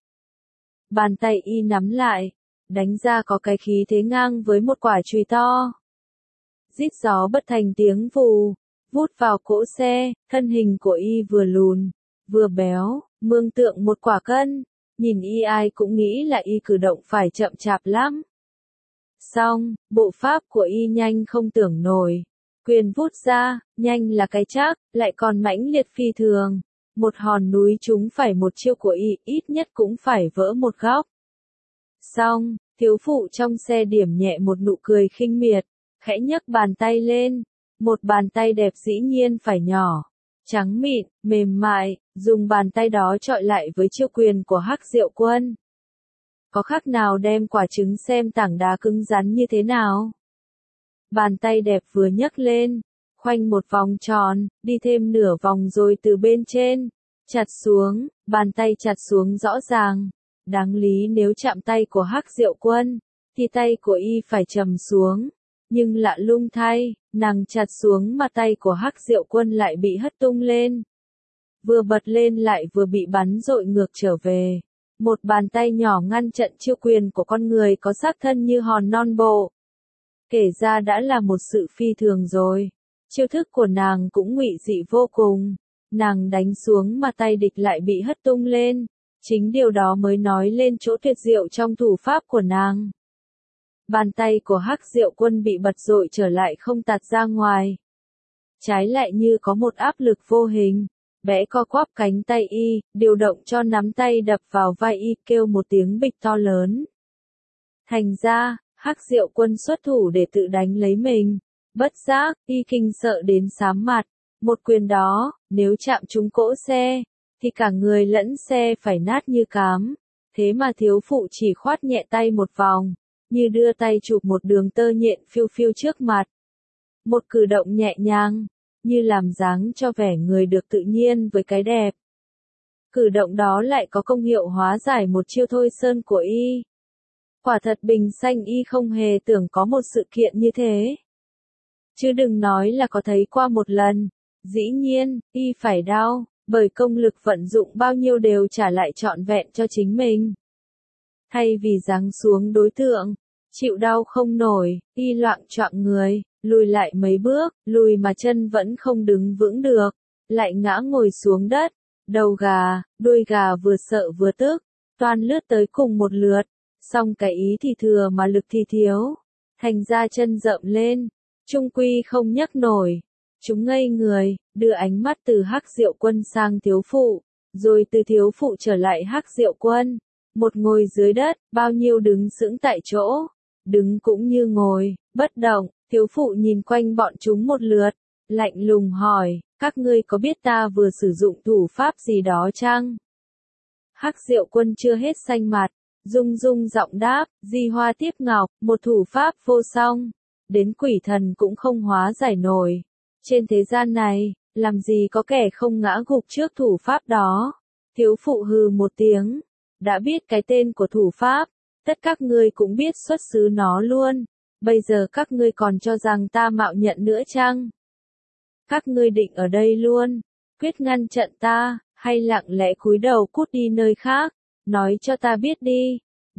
Bàn tay y nắm lại, đánh ra có cái khí thế ngang với một quả chùy to. Rít gió bất thành tiếng vù, vút vào cỗ xe, thân hình của y vừa lùn, vừa béo, mương tượng một quả cân, nhìn y ai cũng nghĩ là y cử động phải chậm chạp lắm. Xong, bộ pháp của y nhanh không tưởng nổi, quyền vút ra, nhanh là cái chắc, lại còn mãnh liệt phi thường. Một hòn núi chúng phải một chiêu của y, ít nhất cũng phải vỡ một góc. Xong, thiếu phụ trong xe điểm nhẹ một nụ cười khinh miệt, khẽ nhấc bàn tay lên, một bàn tay đẹp dĩ nhiên phải nhỏ, trắng mịn, mềm mại, dùng bàn tay đó chọi lại với chiêu quyền của Hắc Diệu Quân. Có khác nào đem quả trứng xem tảng đá cứng rắn như thế nào. Bàn tay đẹp vừa nhấc lên, khoanh một vòng tròn, đi thêm nửa vòng rồi từ bên trên, chặt xuống, bàn tay chặt xuống rõ ràng. Đáng lý nếu chạm tay của Hắc Diệu Quân, thì tay của y phải trầm xuống. Nhưng lạ lùng thay, nàng chặt xuống mà tay của Hắc Diệu Quân lại bị hất tung lên. Vừa bật lên lại vừa bị bắn dội ngược trở về. Một bàn tay nhỏ ngăn trận chiêu quyền của con người có xác thân như hòn non bộ. Kể ra đã là một sự phi thường rồi. Chiêu thức của nàng cũng ngụy dị vô cùng. Nàng đánh xuống mà tay địch lại bị hất tung lên. Chính điều đó mới nói lên chỗ tuyệt diệu trong thủ pháp của nàng. Bàn tay của Hắc Diệu Quân bị bật dội trở lại không tạt ra ngoài. Trái lại như có một áp lực vô hình, bẽ co quắp cánh tay y, điều động cho nắm tay đập vào vai y, kêu một tiếng bịch to lớn. Thành ra, Hắc Diệu Quân xuất thủ để tự đánh lấy mình. Bất giác, y kinh sợ đến xám mặt. Một quyền đó, nếu chạm trúng cỗ xe, thì cả người lẫn xe phải nát như cám. Thế mà thiếu phụ chỉ khoát nhẹ tay một vòng, như đưa tay chụp một đường tơ nhện phiêu phiêu trước mặt. Một cử động nhẹ nhàng, như làm dáng cho vẻ người được tự nhiên với cái đẹp. Cử động đó lại có công hiệu hóa giải một chiêu thôi sơn của y. Quả thật bình sanh y không hề tưởng có một sự kiện như thế. Chứ đừng nói là có thấy qua một lần. Dĩ nhiên, y phải đau, bởi công lực vận dụng bao nhiêu đều trả lại trọn vẹn cho chính mình. Thay vì giáng xuống đối tượng, chịu đau không nổi, y loạng choạng người, lùi lại mấy bước, lùi mà chân vẫn không đứng vững được, lại ngã ngồi xuống đất, đầu gà, đuôi gà vừa sợ vừa tức, toan lướt tới cùng một lượt, song cái ý thì thừa mà lực thì thiếu, thành ra chân rậm lên, trung quy không nhấc nổi. Chúng ngây người, đưa ánh mắt từ Hắc Diệu Quân sang thiếu phụ, rồi từ thiếu phụ trở lại Hắc Diệu Quân. Một ngồi dưới đất, bao nhiêu đứng sững tại chỗ, đứng cũng như ngồi, bất động. Thiếu phụ nhìn quanh bọn chúng một lượt, lạnh lùng hỏi, các ngươi có biết ta vừa sử dụng thủ pháp gì đó chăng? Hắc Diệu Quân chưa hết xanh mặt, rung rung giọng đáp, Di Hoa Tiếp Ngọc, một thủ pháp vô song, đến quỷ thần cũng không hóa giải nổi. Trên thế gian này, làm gì có kẻ không ngã gục trước thủ pháp đó? Thiếu phụ hừ một tiếng, đã biết cái tên của thủ pháp, tất các ngươi cũng biết xuất xứ nó luôn. Bây giờ các ngươi còn cho rằng ta mạo nhận nữa chăng? Các ngươi định ở đây luôn, quyết ngăn trận ta, hay lặng lẽ cúi đầu cút đi nơi khác? Nói cho ta biết đi,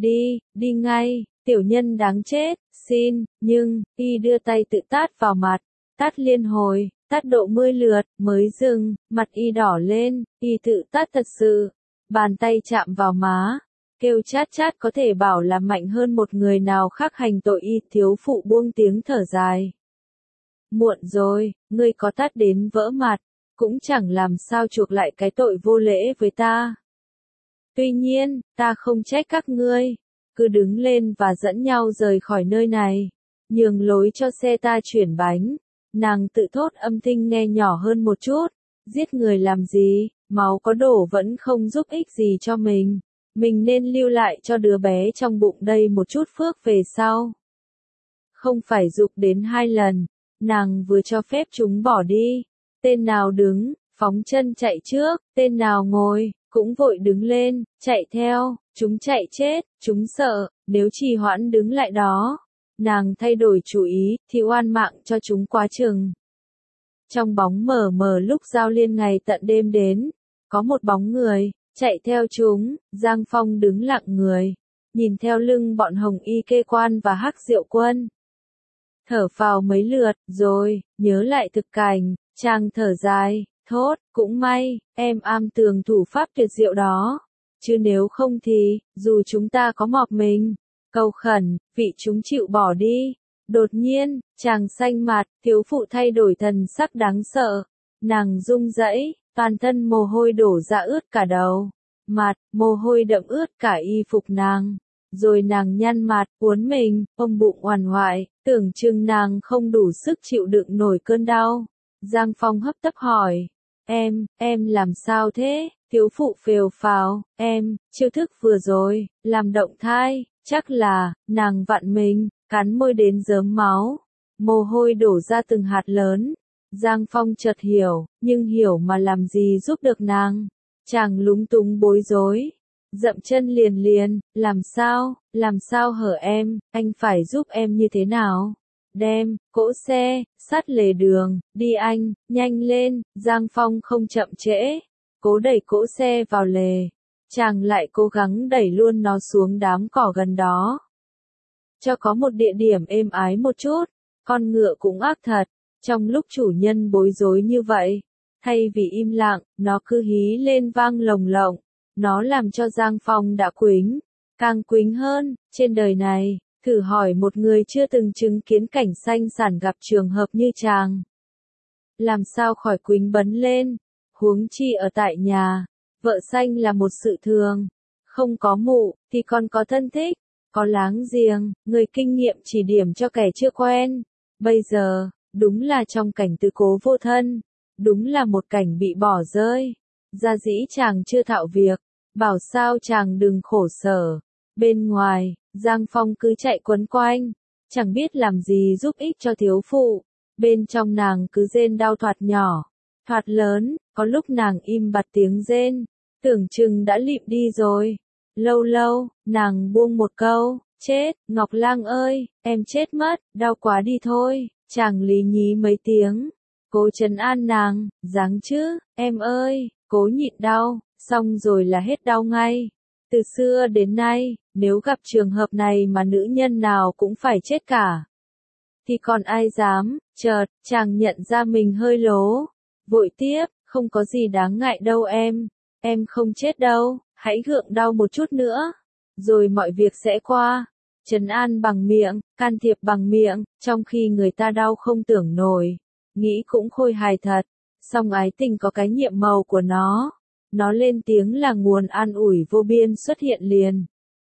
đi ngay, tiểu nhân đáng chết, xin, nhưng, y đưa tay tự tát vào mặt, tát liên hồi, tát độ 10 lượt, mới dừng, mặt y đỏ lên, y tự tát thật sự, bàn tay chạm vào má. Kêu chát chát có thể bảo là mạnh hơn một người nào khác hành tội y, thiếu phụ buông tiếng thở dài. Muộn rồi, ngươi có tát đến vỡ mặt, cũng chẳng làm sao chuộc lại cái tội vô lễ với ta. Tuy nhiên, ta không trách các ngươi, cứ đứng lên và dẫn nhau rời khỏi nơi này, nhường lối cho xe ta chuyển bánh. Nàng tự thốt âm thanh nghe nhỏ hơn một chút, giết người làm gì, máu có đổ vẫn không giúp ích gì cho mình. Mình nên lưu lại cho đứa bé trong bụng đây một chút phước về sau. Không phải giục đến 2 lần, nàng vừa cho phép chúng bỏ đi. Tên nào đứng, phóng chân chạy trước, tên nào ngồi, cũng vội đứng lên, chạy theo, chúng chạy chết, chúng sợ, nếu trì hoãn đứng lại đó. Nàng thay đổi chủ ý, thì oan mạng cho chúng quá chừng. Trong bóng mờ mờ lúc giao liên ngày tận đêm đến, có một bóng người, chạy theo chúng, Giang Phong đứng lặng người, nhìn theo lưng bọn Hồng Y Kê Quan và Hắc Diệu Quân. Thở phào mấy lượt, rồi, nhớ lại thực cảnh, chàng thở dài, thốt, cũng may, em am tường thủ pháp tuyệt diệu đó, chứ nếu không thì, dù chúng ta có mọc mình, cầu khẩn, vị chúng chịu bỏ đi. Đột nhiên, chàng xanh mặt, thiếu phụ thay đổi thần sắc đáng sợ, nàng rung rẩy, toàn thân mồ hôi đổ ra ướt cả đầu, mặt, mồ hôi đậm ướt cả y phục nàng, rồi nàng nhăn mặt, uốn mình, ôm bụng oằn hoại, tưởng chừng nàng không đủ sức chịu đựng nổi cơn đau. Giang Phong hấp tấp hỏi, Em làm sao thế? Thiếu phụ phều phào, chiêu thức vừa rồi, làm động thai, chắc là, nàng vặn mình, cắn môi đến rớm máu, mồ hôi đổ ra từng hạt lớn. Giang Phong chợt hiểu, nhưng hiểu mà làm gì giúp được nàng. Chàng lúng túng bối rối, dậm chân liền, làm sao hở em, anh phải giúp em như thế nào? Đem, cỗ xe, sát lề đường, đi anh, nhanh lên, Giang Phong không chậm trễ, cố đẩy cỗ xe vào lề, chàng lại cố gắng đẩy luôn nó xuống đám cỏ gần đó. Cho có một địa điểm êm ái một chút, con ngựa cũng ác thật, trong lúc chủ nhân bối rối như vậy, thay vì im lặng, nó cứ hí lên vang lồng lộng, nó làm cho Giang Phong đã quính, càng quính hơn, trên đời này. Thử hỏi một người chưa từng chứng kiến cảnh sanh sản gặp trường hợp như chàng. Làm sao khỏi quính bấn lên, huống chi ở tại nhà, vợ sanh là một sự thường. Không có mụ, thì còn có thân thích, có láng giềng, người kinh nghiệm chỉ điểm cho kẻ chưa quen. Bây giờ, đúng là trong cảnh tứ cố vô thân, đúng là một cảnh bị bỏ rơi. Gia dĩ chàng chưa thạo việc, bảo sao chàng đừng khổ sở. Bên ngoài, Giang Phong cứ chạy quấn quanh, chẳng biết làm gì giúp ích cho thiếu phụ. Bên trong nàng cứ rên đau thoạt nhỏ, thoạt lớn, có lúc nàng im bặt tiếng rên, tưởng chừng đã lịm đi rồi. Lâu lâu, nàng buông một câu, chết, Ngọc Lang ơi, em chết mất, đau quá đi thôi. Chàng lý nhí mấy tiếng, cố trấn an nàng, dáng chứ, em ơi, cố nhịn đau, xong rồi là hết đau ngay. Từ xưa đến nay, nếu gặp trường hợp này mà nữ nhân nào cũng phải chết cả, thì còn ai dám. Chợt, chàng nhận ra mình hơi lố, vội tiếp, không có gì đáng ngại đâu em không chết đâu, hãy gượng đau một chút nữa, rồi mọi việc sẽ qua. Trấn an bằng miệng, can thiệp bằng miệng, trong khi người ta đau không tưởng nổi, nghĩ cũng khôi hài thật, song ái tình có cái nhiệm màu của nó lên tiếng là nguồn an ủi vô biên xuất hiện liền.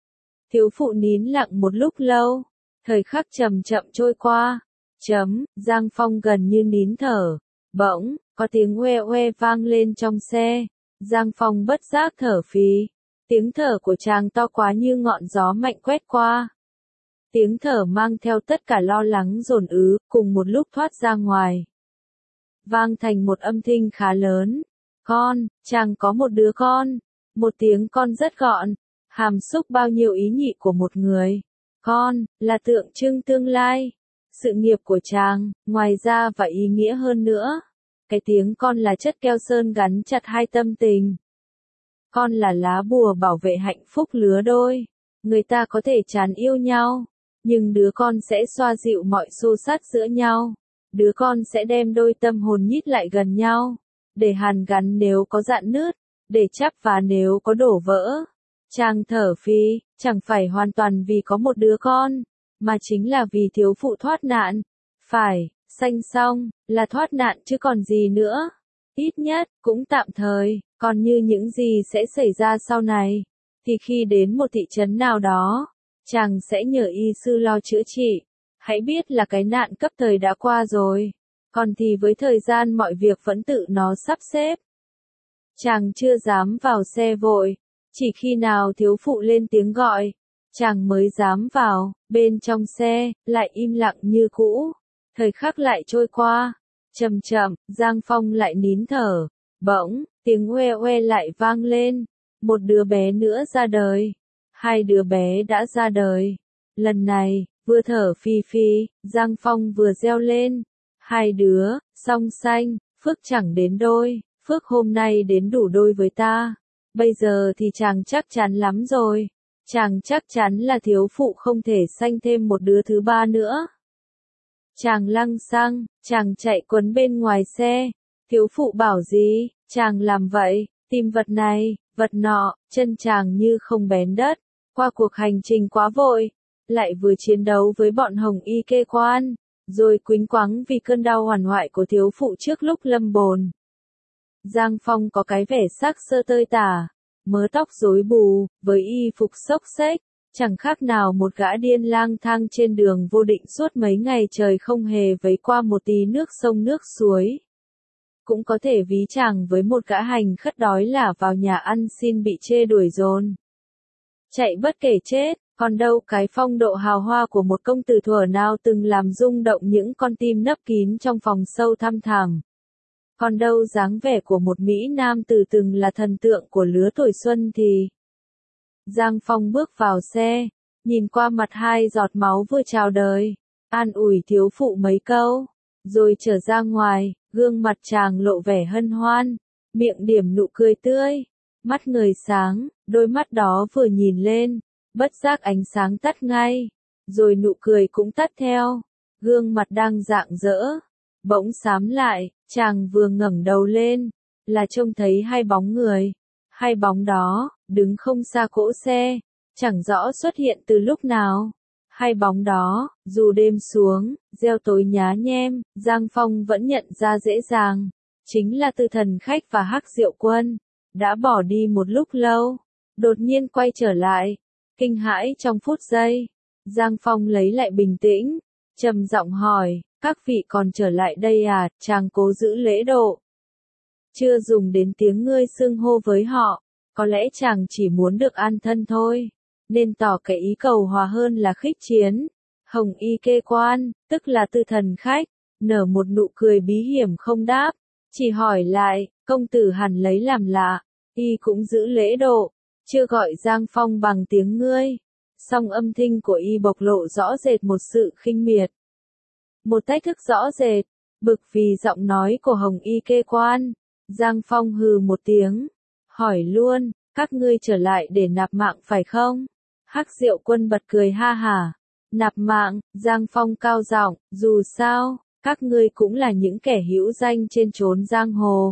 Thiếu phụ nín lặng một lúc lâu, thời khắc chậm chậm trôi qua, Giang Phong gần như nín thở, bỗng, có tiếng oe oe vang lên trong xe, Giang Phong bất giác thở phì, tiếng thở của chàng to quá như ngọn gió mạnh quét qua. Tiếng thở mang theo tất cả lo lắng dồn ứ, cùng một lúc thoát ra ngoài. Vang thành một âm thanh khá lớn. Con, chàng có một đứa con. Một tiếng con rất gọn, hàm xúc bao nhiêu ý nhị của một người. Con, là tượng trưng tương lai. Sự nghiệp của chàng, ngoài ra và ý nghĩa hơn nữa. Cái tiếng con là chất keo sơn gắn chặt hai tâm tình. Con là lá bùa bảo vệ hạnh phúc lứa đôi. Người ta có thể chán yêu nhau, nhưng đứa con sẽ xoa dịu mọi xô xát giữa nhau. Đứa con sẽ đem đôi tâm hồn nhít lại gần nhau, để hàn gắn nếu có rạn nứt, để chắp vá nếu có đổ vỡ. Chàng thở phì, chẳng phải hoàn toàn vì có một đứa con, mà chính là vì thiếu phụ thoát nạn. Phải, sanh xong, là thoát nạn chứ còn gì nữa. Ít nhất, cũng tạm thời, còn như những gì sẽ xảy ra sau này, thì khi đến một thị trấn nào đó, chàng sẽ nhờ y sư lo chữa trị. Hãy biết là cái nạn cấp thời đã qua rồi, còn thì với thời gian mọi việc vẫn tự nó sắp xếp. Chàng chưa dám vào xe vội, chỉ khi nào thiếu phụ lên tiếng gọi, chàng mới dám vào. Bên trong xe, lại im lặng như cũ, thời khắc lại trôi qua, chậm chậm, Giang Phong lại nín thở, bỗng, tiếng oe oe lại vang lên, một đứa bé nữa ra đời, hai đứa bé đã ra đời, lần này, vừa thở phì phì, Giang Phong vừa reo lên, hai đứa, song sanh, phước chẳng đến đôi, phước hôm nay đến đủ đôi với ta, bây giờ thì chàng chắc chắn lắm rồi, chàng chắc chắn là thiếu phụ không thể sanh thêm một đứa thứ ba nữa. Chàng lăng xăng, chàng chạy quấn bên ngoài xe, thiếu phụ bảo gì, chàng làm vậy, tìm vật này, vật nọ, chân chàng như không bén đất, qua cuộc hành trình quá vội, lại vừa chiến đấu với bọn hồng y kê quan, rồi quýnh quáng vì cơn đau hoàn hoại của thiếu phụ trước lúc lâm bồn. Giang Phong có cái vẻ sắc sơ tơi tả, mớ tóc rối bù, với y phục xốc xếch, chẳng khác nào một gã điên lang thang trên đường vô định suốt mấy ngày trời không hề vấy qua một tí nước sông nước suối. cũng có thể ví chàng với một gã hành khất đói lả vào nhà ăn xin bị chê đuổi dồn. Chạy bất kể chết, còn đâu cái phong độ hào hoa của một công tử thuở nào từng làm rung động những con tim nấp kín trong phòng sâu thăm thẳm. Còn đâu dáng vẻ của một Mỹ Nam tử từng là thần tượng của lứa tuổi xuân thì. Giang Phong bước vào xe, nhìn qua mặt hai giọt máu vừa chào đời, an ủi thiếu phụ mấy câu, rồi trở ra ngoài, gương mặt chàng lộ vẻ hân hoan, miệng điểm nụ cười tươi, mắt người sáng, đôi mắt đó vừa nhìn lên, bất giác ánh sáng tắt ngay, rồi nụ cười cũng tắt theo, gương mặt đang rạng rỡ, bỗng xám lại, chàng vừa ngẩng đầu lên, là trông thấy hai bóng người, hai bóng đó, đứng không xa cỗ xe, chẳng rõ xuất hiện từ lúc nào. Hai bóng đó, dù đêm xuống, reo tối nhá nhem, Giang Phong vẫn nhận ra dễ dàng, chính là Tư Thần Khách và Hắc Diệu Quân, đã bỏ đi một lúc lâu, đột nhiên quay trở lại, kinh hãi trong phút giây. Giang Phong lấy lại bình tĩnh, trầm giọng hỏi, các vị còn trở lại đây à? Chàng cố giữ lễ độ, chưa dùng đến tiếng ngươi xưng hô với họ, có lẽ chàng chỉ muốn được an thân thôi, nên tỏ cái ý cầu hòa hơn là khích chiến. Hồng Y Kê Quan, tức là Tư Thần Khách, nở một nụ cười bí hiểm không đáp, chỉ hỏi lại, công tử hẳn lấy làm lạ, y cũng giữ lễ độ, chưa gọi Giang Phong bằng tiếng ngươi, song âm thanh của y bộc lộ rõ rệt một sự khinh miệt, một thách thức rõ rệt. Bực vì giọng nói của Hồng Y Kê Quan, Giang Phong hừ một tiếng, hỏi luôn, các ngươi trở lại để nạp mạng phải không? Hắc Diệu Quân bật cười ha hả, nạp mạng? Giang Phong cao giọng, dù sao, các ngươi cũng là những kẻ hữu danh trên chốn giang hồ.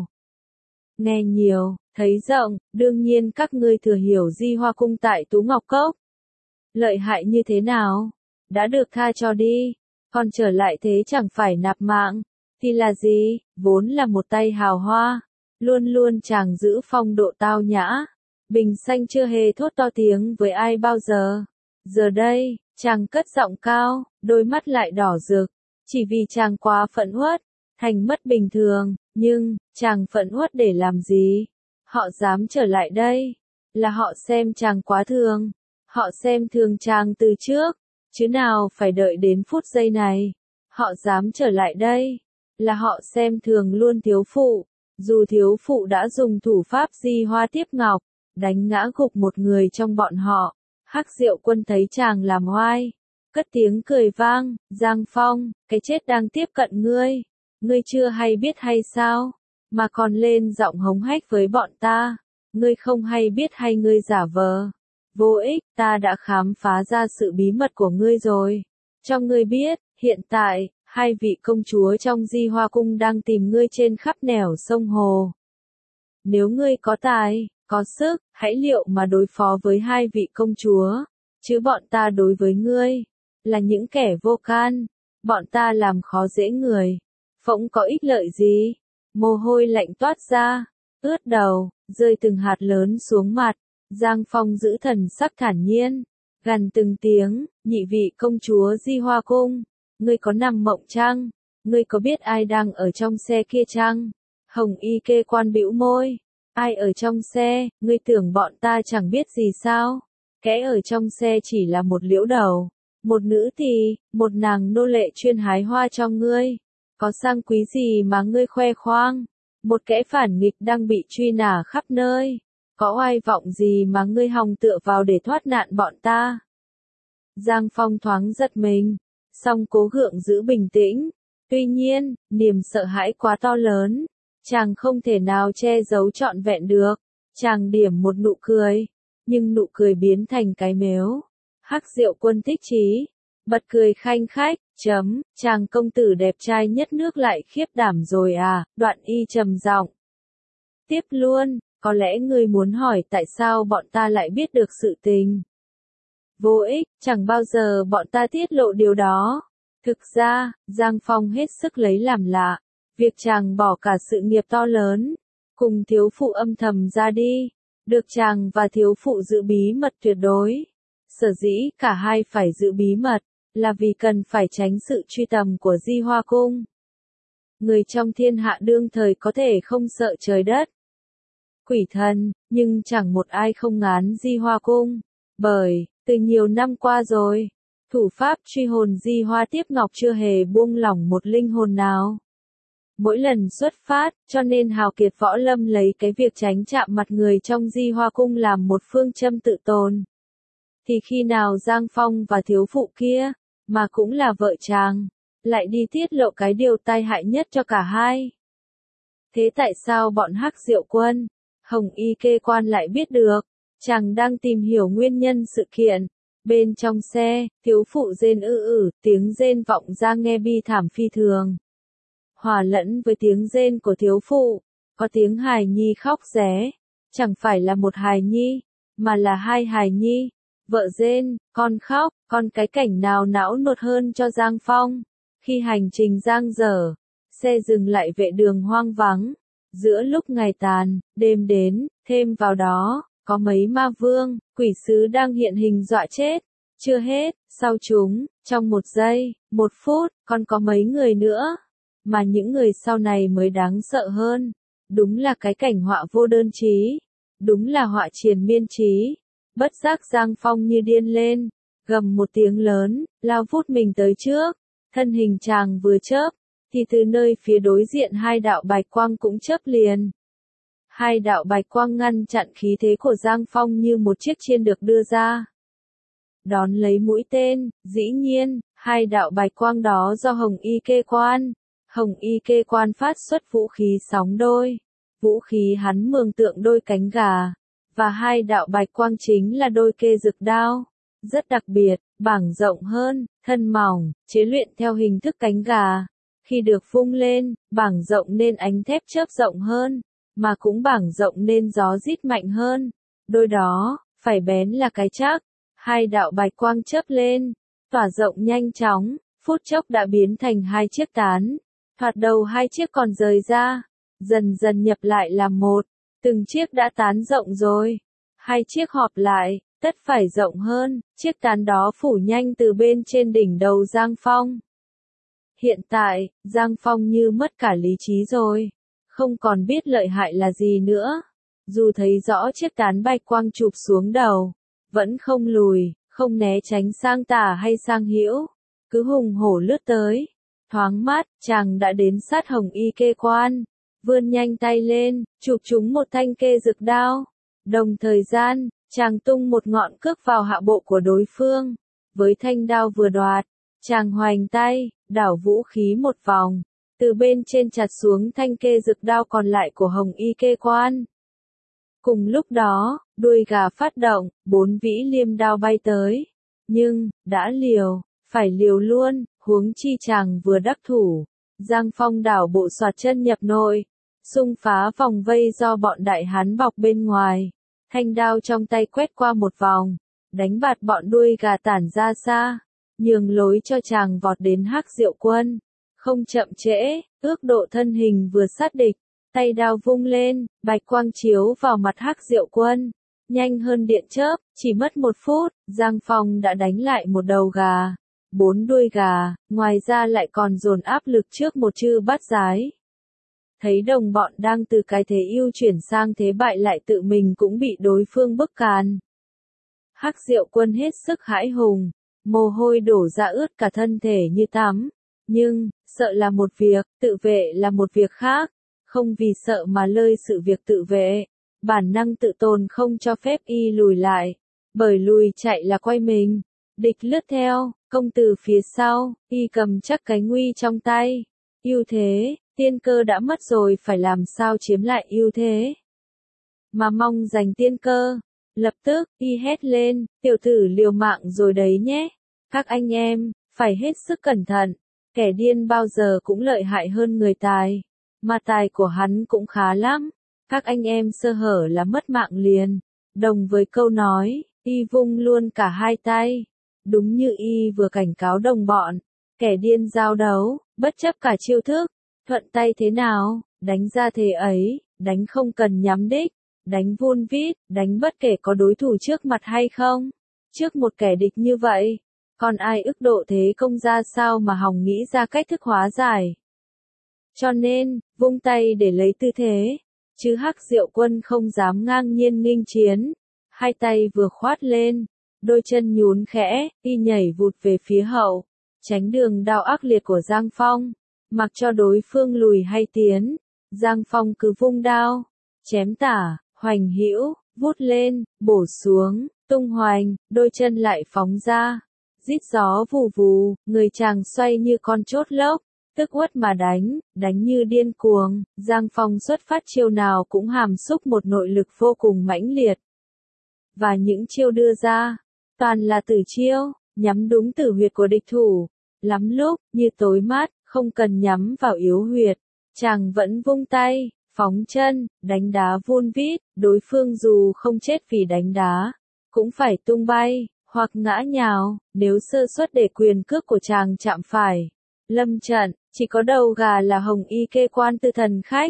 Nghe nhiều, thấy rộng, đương nhiên các ngươi thừa hiểu Di Hoa Cung tại Tú Ngọc Cốc. Lợi hại như thế nào? Đã được tha cho đi, còn trở lại thế chẳng phải nạp mạng, thì là gì? Vốn là một tay hào hoa, luôn luôn chàng giữ phong độ tao nhã. Bình Xanh chưa hề thốt to tiếng với ai bao giờ. Giờ đây, chàng cất giọng cao, đôi mắt lại đỏ rực, chỉ vì chàng quá phẫn uất, thành mất bình thường, nhưng, chàng phẫn uất để làm gì? Họ dám trở lại đây, là họ xem chàng quá thường, họ xem thường chàng từ trước, chứ nào phải đợi đến phút giây này. Họ dám trở lại đây, là họ xem thường luôn thiếu phụ, dù thiếu phụ đã dùng thủ pháp Di Hoa Tiếp Ngọc, đánh ngã gục một người trong bọn họ. Hắc Diệu Quân thấy chàng làm oai, cất tiếng cười vang, Giang Phong, cái chết đang tiếp cận ngươi chưa hay biết hay sao, mà còn lên giọng hống hách với bọn ta, ngươi không hay biết hay ngươi giả vờ. Vô ích, ta đã khám phá ra sự bí mật của ngươi rồi. Cho ngươi biết, hiện tại, hai vị công chúa trong Di Hoa Cung đang tìm ngươi trên khắp nẻo sông hồ. Nếu ngươi có tài, có sức, hãy liệu mà đối phó với hai vị công chúa, chứ bọn ta đối với ngươi, là những kẻ vô can, bọn ta làm khó dễ người, phỗng có ích lợi gì? Mồ hôi lạnh toát ra, ướt đầu, rơi từng hạt lớn xuống mặt, Giang Phong giữ thần sắc thản nhiên, gằn từng tiếng, nhị vị công chúa Di Hoa Cung, ngươi có nằm mộng chăng? Ngươi có biết ai đang ở trong xe kia chăng? Hồng Y Kê Quan bĩu môi. Ai ở trong xe, ngươi tưởng bọn ta chẳng biết gì sao? Kẻ ở trong xe chỉ là một liễu đầu, một nữ tỳ, một nàng nô lệ chuyên hái hoa cho ngươi. Có sang quý gì mà ngươi khoe khoang? Một kẻ phản nghịch đang bị truy nã khắp nơi. Có oai vọng gì mà ngươi hòng tựa vào để thoát nạn bọn ta? Giang Phong thoáng giật mình, song cố gượng giữ bình tĩnh. Tuy nhiên, niềm sợ hãi quá to lớn, chàng không thể nào che giấu trọn vẹn được. Chàng điểm một nụ cười, nhưng nụ cười biến thành cái mếu. Hắc Diệu Quân thích chí, bật cười khanh khách, chàng công tử đẹp trai nhất nước lại khiếp đảm rồi à? Đoạn y trầm giọng. Tiếp luôn, có lẽ ngươi muốn hỏi tại sao bọn ta lại biết được sự tình. Vô ích, chẳng bao giờ bọn ta tiết lộ điều đó. Thực ra, Giang Phong hết sức lấy làm lạ, việc chàng bỏ cả sự nghiệp to lớn, cùng thiếu phụ âm thầm ra đi, được chàng và thiếu phụ giữ bí mật tuyệt đối. Sở dĩ cả hai phải giữ bí mật, là vì cần phải tránh sự truy tầm của Di Hoa Cung. người trong thiên hạ đương thời có thể không sợ trời đất, quỷ thần, nhưng chẳng một ai không ngán Di Hoa Cung, bởi, từ nhiều năm qua rồi, thủ pháp truy hồn Di Hoa Tiếp Ngọc chưa hề buông lỏng một linh hồn nào. Mỗi lần xuất phát, cho nên hào kiệt võ lâm lấy cái việc tránh chạm mặt người trong Di Hoa Cung làm một phương châm tự tồn. Thì khi nào Giang Phong và thiếu phụ kia, mà cũng là vợ chàng, lại đi tiết lộ cái điều tai hại nhất cho cả hai. Thế tại sao bọn Hắc Diệu Quân, Hồng Y Kê Quan lại biết được? Chàng đang tìm hiểu nguyên nhân sự kiện. Bên trong xe, thiếu phụ rên tiếng rên vọng ra nghe bi thảm phi thường. Hòa lẫn với tiếng rên của thiếu phụ, có tiếng hài nhi khóc ré. Chẳng phải là một hài nhi, mà là hai hài nhi. Vợ rên, con khóc, con cái cảnh nào não nuột hơn cho Giang Phong. Khi hành trình giang dở, xe dừng lại vệ đường hoang vắng. Giữa lúc ngày tàn, đêm đến, thêm vào đó, có mấy ma vương, quỷ sứ đang hiện hình dọa chết. Chưa hết, sau chúng, trong 1 giây, 1 phút, còn có mấy người nữa. Mà những người sau này mới đáng sợ hơn. Đúng là cái cảnh họa vô đơn chí. Đúng là họa triền miên chí. Bất giác Giang Phong như điên lên, gầm một tiếng lớn, lao vút mình tới trước. Thân hình chàng vừa chớp, thì từ nơi phía đối diện hai đạo bạch quang cũng chớp liền. Hai đạo bạch quang ngăn chặn khí thế của Giang Phong như một chiếc chiên được đưa ra. Đón lấy mũi tên, dĩ nhiên, hai đạo bạch quang đó do Hồng Y Kê Quan. Hồng Y Kê Quan phát xuất vũ khí sóng đôi. Vũ khí hắn mường tượng đôi cánh gà. Và hai đạo bạch quang chính là đôi kê dực đao. Rất đặc biệt, bảng rộng hơn, thân mỏng, chế luyện theo hình thức cánh gà. Khi được vung lên, bảng rộng nên ánh thép chớp rộng hơn, mà cũng bảng rộng nên gió rít mạnh hơn. Đôi đó, phải bén là cái chắc. Hai đạo bạch quang chớp lên, tỏa rộng nhanh chóng, phút chốc đã biến thành hai chiếc tán. Thoạt đầu hai chiếc còn rời ra, dần dần nhập lại làm một. Từng chiếc đã tán rộng rồi. Hai chiếc họp lại, tất phải rộng hơn, chiếc tán đó phủ nhanh từ bên trên đỉnh đầu Giang Phong. Hiện tại, Giang Phong như mất cả lý trí rồi. Không còn biết lợi hại là gì nữa. Dù thấy rõ chiếc tán bạch quang chụp xuống đầu, vẫn không lùi, không né tránh sang tả hay sang hữu. Cứ hùng hổ lướt tới. Thoáng mắt, chàng đã đến sát Hồng Y Kê Quan. Vươn nhanh tay lên, chụp chúng một thanh kê dực đao. Đồng thời gian, chàng tung một ngọn cước vào hạ bộ của đối phương. Với thanh đao vừa đoạt, chàng hoành tay, đảo vũ khí một vòng. Từ bên trên chặt xuống thanh kê dực đao còn lại của Hồng Y Kê Quan. Cùng lúc đó, đuôi gà phát động, 4 vĩ liêm đao bay tới. Nhưng, đã liều, phải liều luôn, huống chi chàng vừa đắc thủ. Giang Phong đảo bộ xoạt chân nhập nội, xung phá vòng vây do bọn đại hán bọc bên ngoài. Thanh đao trong tay quét qua một vòng, đánh bạt bọn đuôi gà tản ra xa, nhường lối cho chàng vọt đến Hắc Diệu Quân. Không chậm trễ, ước độ thân hình vừa sát địch, tay đao vung lên, bạch quang chiếu vào mặt Hắc Diệu Quân. Nhanh hơn điện chớp, chỉ mất 1 phút, Giang Phong đã đánh lại một đầu gà, 4 đuôi gà, ngoài ra lại còn dồn áp lực trước một chư bát giái. Thấy đồng bọn đang từ cái thế ưu chuyển sang thế bại lại tự mình cũng bị đối phương bức càn. Hắc Diệu Quân hết sức hãi hùng, mồ hôi đổ ra ướt cả thân thể như tắm. Nhưng, sợ là một việc, tự vệ là một việc khác. Không vì sợ mà lơi sự việc tự vệ. Bản năng tự tồn không cho phép y lùi lại. Bởi lùi chạy là quay mình. Địch lướt theo, công từ phía sau, y cầm chắc cái nguy trong tay. Ưu thế, tiên cơ đã mất rồi phải làm sao chiếm lại ưu thế. Mà mong giành tiên cơ. Lập tức, y hét lên, tiểu tử liều mạng rồi đấy nhé. Các anh em, phải hết sức cẩn thận. Kẻ điên bao giờ cũng lợi hại hơn người tài. Mà tài của hắn cũng khá lắm. Các anh em sơ hở là mất mạng liền. Đồng với câu nói, y vung luôn cả hai tay. Đúng như y vừa cảnh cáo đồng bọn. Kẻ điên giao đấu, bất chấp cả chiêu thức. Thuận tay thế nào, đánh ra thế ấy, đánh không cần nhắm đích. Đánh vun vít, đánh bất kể có đối thủ trước mặt hay không. Trước một kẻ địch như vậy, còn ai ức độ thế công ra sao mà hòng nghĩ ra cách thức hóa giải. cho nên, vung tay để lấy tư thế, chứ Hắc Diệu Quân không dám ngang nhiên nghênh chiến, hai tay vừa khoát lên, đôi chân nhún khẽ, y nhảy vụt về phía hậu, tránh đường đao ác liệt của Giang Phong, mặc cho đối phương lùi hay tiến, Giang Phong cứ vung đao, chém tả, hoành hữu, vút lên, bổ xuống, tung hoành, đôi chân lại phóng ra, rít gió vù vù, người chàng xoay như con chốt lốc, tức uất mà đánh như điên cuồng, Giang Phong xuất phát chiêu nào cũng hàm xúc một nội lực vô cùng mãnh liệt. Và những chiêu đưa ra, toàn là tử chiêu, nhắm đúng tử huyệt của địch thủ, lắm lúc, như tối mát, không cần nhắm vào yếu huyệt, chàng vẫn vung tay, phóng chân, đánh đá vun vít, đối phương dù không chết vì đánh đá, cũng phải tung bay, hoặc ngã nhào, nếu sơ suất để quyền cước của chàng chạm phải. Lâm trận, chỉ có đầu gà là Hồng Y Kê Quan Tư Thần Khách,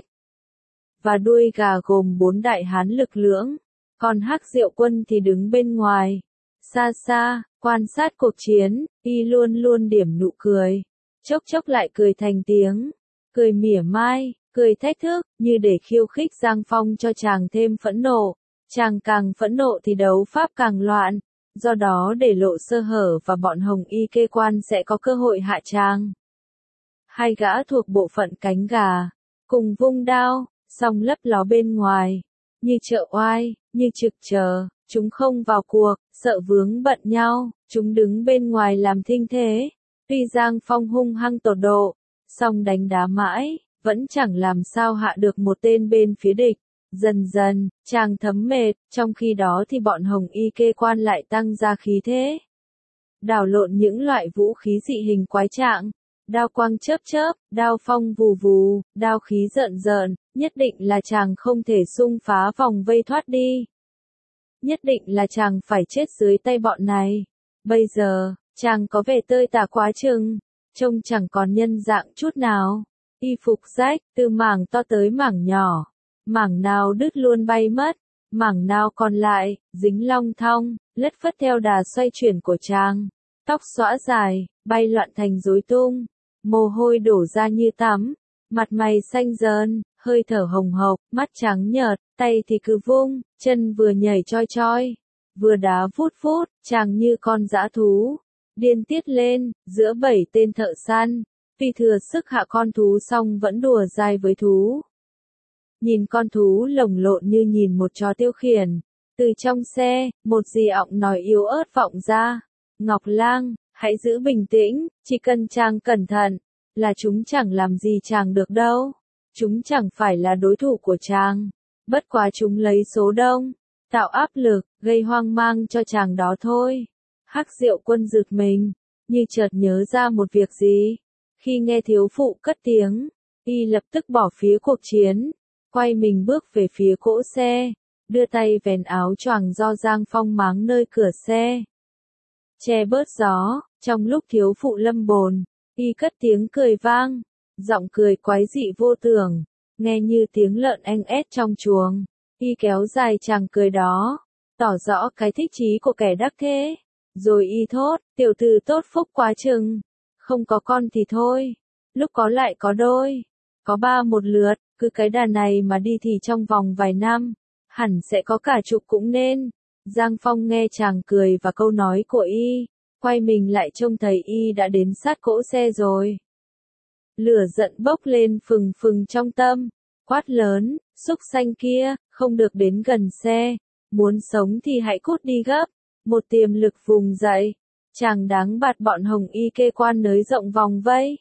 và đuôi gà gồm 4 đại hán lực lưỡng, còn Hắc Diệu Quân thì đứng bên ngoài, xa xa, quan sát cuộc chiến, y luôn luôn điểm nụ cười, chốc chốc lại cười thành tiếng, cười mỉa mai, cười thách thức, như để khiêu khích Giang Phong cho chàng thêm phẫn nộ, chàng càng phẫn nộ thì đấu pháp càng loạn, do đó để lộ sơ hở và bọn Hồng Y Kê Quan sẽ có cơ hội hạ chàng. Hai gã thuộc bộ phận cánh gà, cùng vung đao, song lấp ló bên ngoài, như trợ oai, như trực chờ, chúng không vào cuộc, sợ vướng bận nhau, chúng đứng bên ngoài làm thinh thế. Tuy Giang Phong hung hăng tột độ, song đánh đá mãi, vẫn chẳng làm sao hạ được một tên bên phía địch. Dần dần, chàng thấm mệt, trong khi đó thì bọn Hồng Y Kê Quan lại tăng ra khí thế. Đảo lộn những loại vũ khí dị hình quái trạng, đao quang chớp chớp, đao phong vù vù, đao khí rợn rợn, nhất định là chàng không thể xung phá vòng vây thoát đi. Nhất định là chàng phải chết dưới tay bọn này. Bây giờ, chàng có vẻ tơi tả quá chừng, trông chẳng còn nhân dạng chút nào. Y phục rách, từ mảng to tới mảng nhỏ, mảng nào đứt luôn bay mất, mảng nào còn lại, dính long thong, lất phất theo đà xoay chuyển của chàng. Tóc xõa dài, bay loạn thành rối tung, mồ hôi đổ ra như tắm, mặt mày xanh dờn, hơi thở hồng hộc, mắt trắng nhợt, tay thì cứ vung, chân vừa nhảy choi choi, vừa đá vút vút, chàng như con dã thú, điên tiết lên, giữa 7 tên thợ săn, vì thừa sức hạ con thú xong vẫn đùa dai với thú. Nhìn con thú lồng lộn như nhìn một chó tiêu khiển, từ trong xe, một dì ọng nói yếu ớt vọng ra, Ngọc Lang, hãy giữ bình tĩnh, chỉ cần chàng cẩn thận, là chúng chẳng làm gì chàng được đâu. Chúng chẳng phải là đối thủ của chàng, bất quá chúng lấy số đông, tạo áp lực, gây hoang mang cho chàng đó thôi. Hắc Diệu Quân giật mình, như chợt nhớ ra một việc gì. Khi nghe thiếu phụ cất tiếng, y lập tức bỏ phía cuộc chiến, quay mình bước về phía cỗ xe, đưa tay vén áo choàng do Giang Phong máng nơi cửa xe, che bớt gió. Trong lúc thiếu phụ lâm bồn, y cất tiếng cười vang, giọng cười quái dị vô tưởng, nghe như tiếng lợn anh ét trong chuồng. Y kéo dài chàng cười đó, tỏ rõ cái thích chí của kẻ đắc thế. Rồi y thốt, tiểu tử tốt phúc quá chừng, không có con thì thôi, lúc có lại có đôi, có 3 một lượt, cứ cái đà này mà đi thì trong vòng vài năm, hẳn sẽ có cả chục cũng nên. Giang Phong nghe chàng cười và câu nói của y, quay mình lại trông thấy y đã đến sát cỗ xe rồi. Lửa giận bốc lên phừng phừng trong tâm, quát lớn, súc sanh kia, không được đến gần xe, muốn sống thì hãy cút đi gấp. Một tiềm lực vùng dậy, chàng đáng bạt bọn Hồng Y Kê Quan nới rộng vòng vây.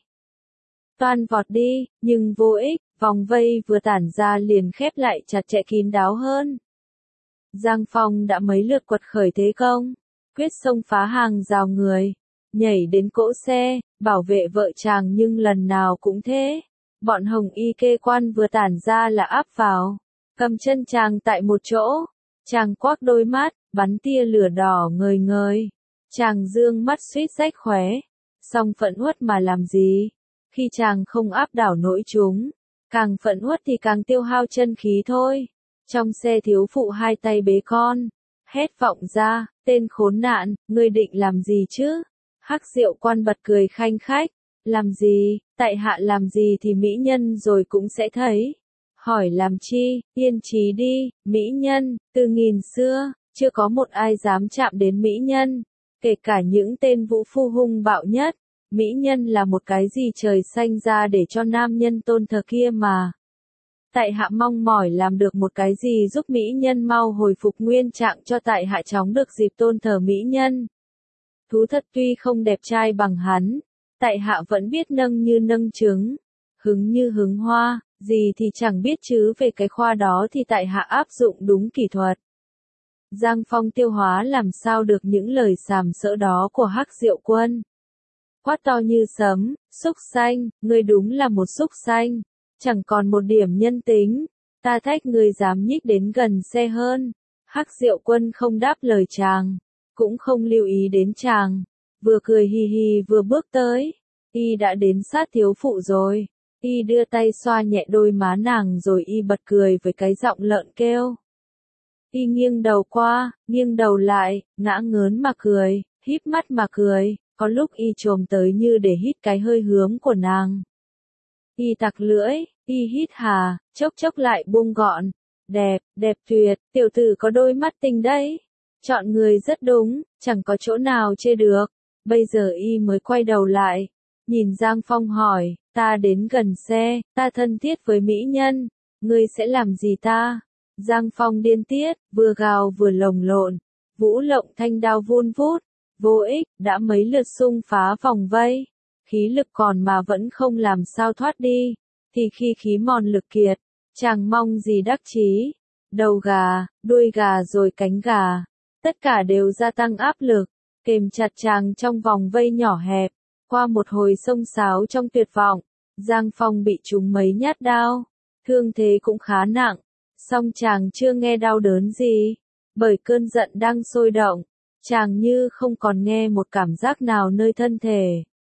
Toan vọt đi, nhưng vô ích, vòng vây vừa tản ra liền khép lại chặt chẽ kín đáo hơn. Giang Phong đã mấy lượt quật khởi thế công, quyết xông phá hàng rào người, nhảy đến cỗ xe, bảo vệ vợ chàng nhưng lần nào cũng thế. Bọn Hồng Y Kê Quan vừa tản ra là áp vào, cầm chân chàng tại một chỗ, chàng quắc đôi mắt, bắn tia lửa đỏ ngời ngời. Chàng dương mắt suýt rách khóe, song phẫn uất mà làm gì, khi chàng không áp đảo nổi chúng, càng phẫn uất thì càng tiêu hao chân khí thôi. Trong xe thiếu phụ hai tay bế con, hét vọng ra, tên khốn nạn, ngươi định làm gì chứ? Hắc Diệu Quan bật cười khanh khách, Làm gì, tại hạ làm gì thì mỹ nhân rồi cũng sẽ thấy. Hỏi làm chi, yên trí đi, mỹ nhân, từ nghìn xưa, chưa có một ai dám chạm đến mỹ nhân, kể cả những tên vũ phu hung bạo nhất. Mỹ nhân là một cái gì trời sanh ra để cho nam nhân tôn thờ kia mà. Tại hạ mong mỏi làm được một cái gì giúp mỹ nhân mau hồi phục nguyên trạng cho tại hạ chóng được dịp tôn thờ mỹ nhân. Thú thật tuy không đẹp trai bằng hắn, tại hạ vẫn biết nâng như nâng trứng, hứng như hứng hoa, gì thì chẳng biết chứ về cái khoa đó thì tại hạ áp dụng đúng kỹ thuật. Giang Phong tiêu hóa làm sao được những lời sàm sỡ đó của Hắc Diệu Quân. Quát to như sấm, súc sanh, ngươi đúng là một súc sanh, chẳng còn một điểm nhân tính, ta thách ngươi dám nhích đến gần xe hơn. Hắc Diệu Quân không đáp lời chàng, cũng không lưu ý đến chàng, vừa cười hì hì vừa bước tới, y đã đến sát thiếu phụ rồi, y đưa tay xoa nhẹ đôi má nàng rồi y bật cười với cái giọng lợn kêu. Y nghiêng đầu qua, nghiêng đầu lại, ngã ngớn mà cười, híp mắt mà cười, có lúc y chồm tới như để hít cái hơi hướng của nàng. Y tặc lưỡi, y hít hà, chốc chốc lại buông gọn. Đẹp, đẹp tuyệt, tiểu tử có đôi mắt tinh đấy. Chọn người rất đúng, chẳng có chỗ nào chê được. Bây giờ y mới quay đầu lại. Nhìn Giang Phong hỏi, ta đến gần xe, ta thân thiết với mỹ nhân. Ngươi sẽ làm gì ta? Giang Phong điên tiết, vừa gào vừa lồng lộn. Vũ Lộng thanh đao vun vút. Vô ích, đã mấy lượt xung phá vòng vây. Khí lực còn mà vẫn không làm sao thoát đi. Thì khi khí mòn lực kiệt, chàng mong gì đắc chí. Đầu gà, đuôi gà rồi cánh gà. Tất cả đều gia tăng áp lực, kềm chặt chàng trong vòng vây nhỏ hẹp. Qua một hồi xông xáo trong tuyệt vọng, Giang Phong bị trúng mấy nhát đao. Thương thế cũng khá nặng, song chàng chưa nghe đau đớn gì. Bởi cơn giận đang sôi động, chàng như không còn nghe một cảm giác nào nơi thân thể.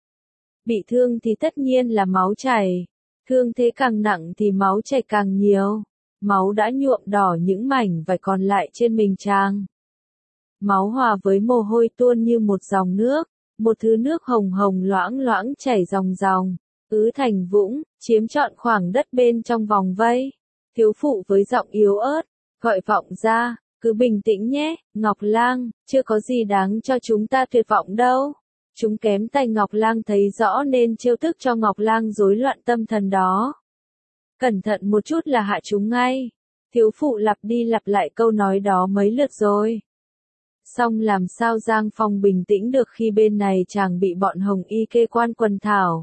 Bị thương thì tất nhiên là máu chảy. Thương thế càng nặng thì máu chảy càng nhiều. Máu đã nhuộm đỏ những mảnh vải còn lại trên mình chàng. Máu hòa với mồ hôi tuôn như một dòng nước. Một thứ nước hồng hồng loãng loãng chảy ròng ròng. Ứ thành vũng, chiếm trọn khoảng đất bên trong vòng vây. Thiếu phụ với giọng yếu ớt, gọi vọng ra, cứ bình tĩnh nhé, Ngọc Lang, chưa có gì đáng cho chúng ta tuyệt vọng đâu. Chúng kém tay Ngọc Lang thấy rõ nên trêu tức cho Ngọc Lang rối loạn tâm thần đó. Cẩn thận một chút là hại chúng ngay. Thiếu phụ lặp đi lặp lại câu nói đó mấy lượt rồi. Song làm sao Giang Phong bình tĩnh được khi bên này chàng bị bọn Hồng Y kê quan quần thảo.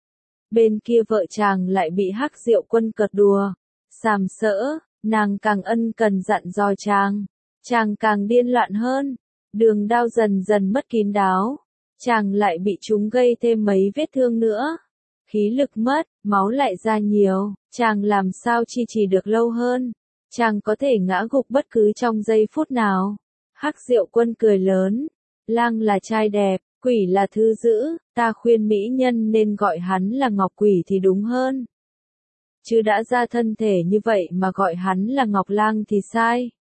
Bên kia vợ chàng lại bị Hắc Diệu Quân cợt đùa, sàm sỡ, nàng càng ân cần dặn dò chàng. Chàng càng điên loạn hơn, đường đao dần dần mất kín đáo. Chàng lại bị chúng gây thêm mấy vết thương nữa. Khí lực mất, máu lại ra nhiều, chàng làm sao chi trì được lâu hơn. Chàng có thể ngã gục bất cứ trong giây phút nào. Hắc Diệu Quân cười lớn. Lang là trai đẹp, quỷ là thư dữ, ta khuyên mỹ nhân nên gọi hắn là Ngọc Quỷ thì đúng hơn. Chứ đã ra thân thể như vậy mà gọi hắn là Ngọc Lang thì sai.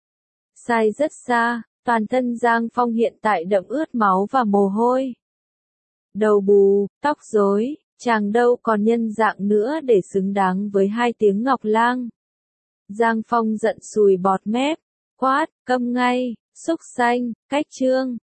Sai rất xa. Toàn thân Giang Phong hiện tại đẫm ướt máu và mồ hôi. Đầu bù, tóc rối, chàng đâu còn nhân dạng nữa để xứng đáng với hai tiếng Ngọc Lang. Giang Phong giận sùi bọt mép, quát, câm ngay, xúc xanh, cách trương.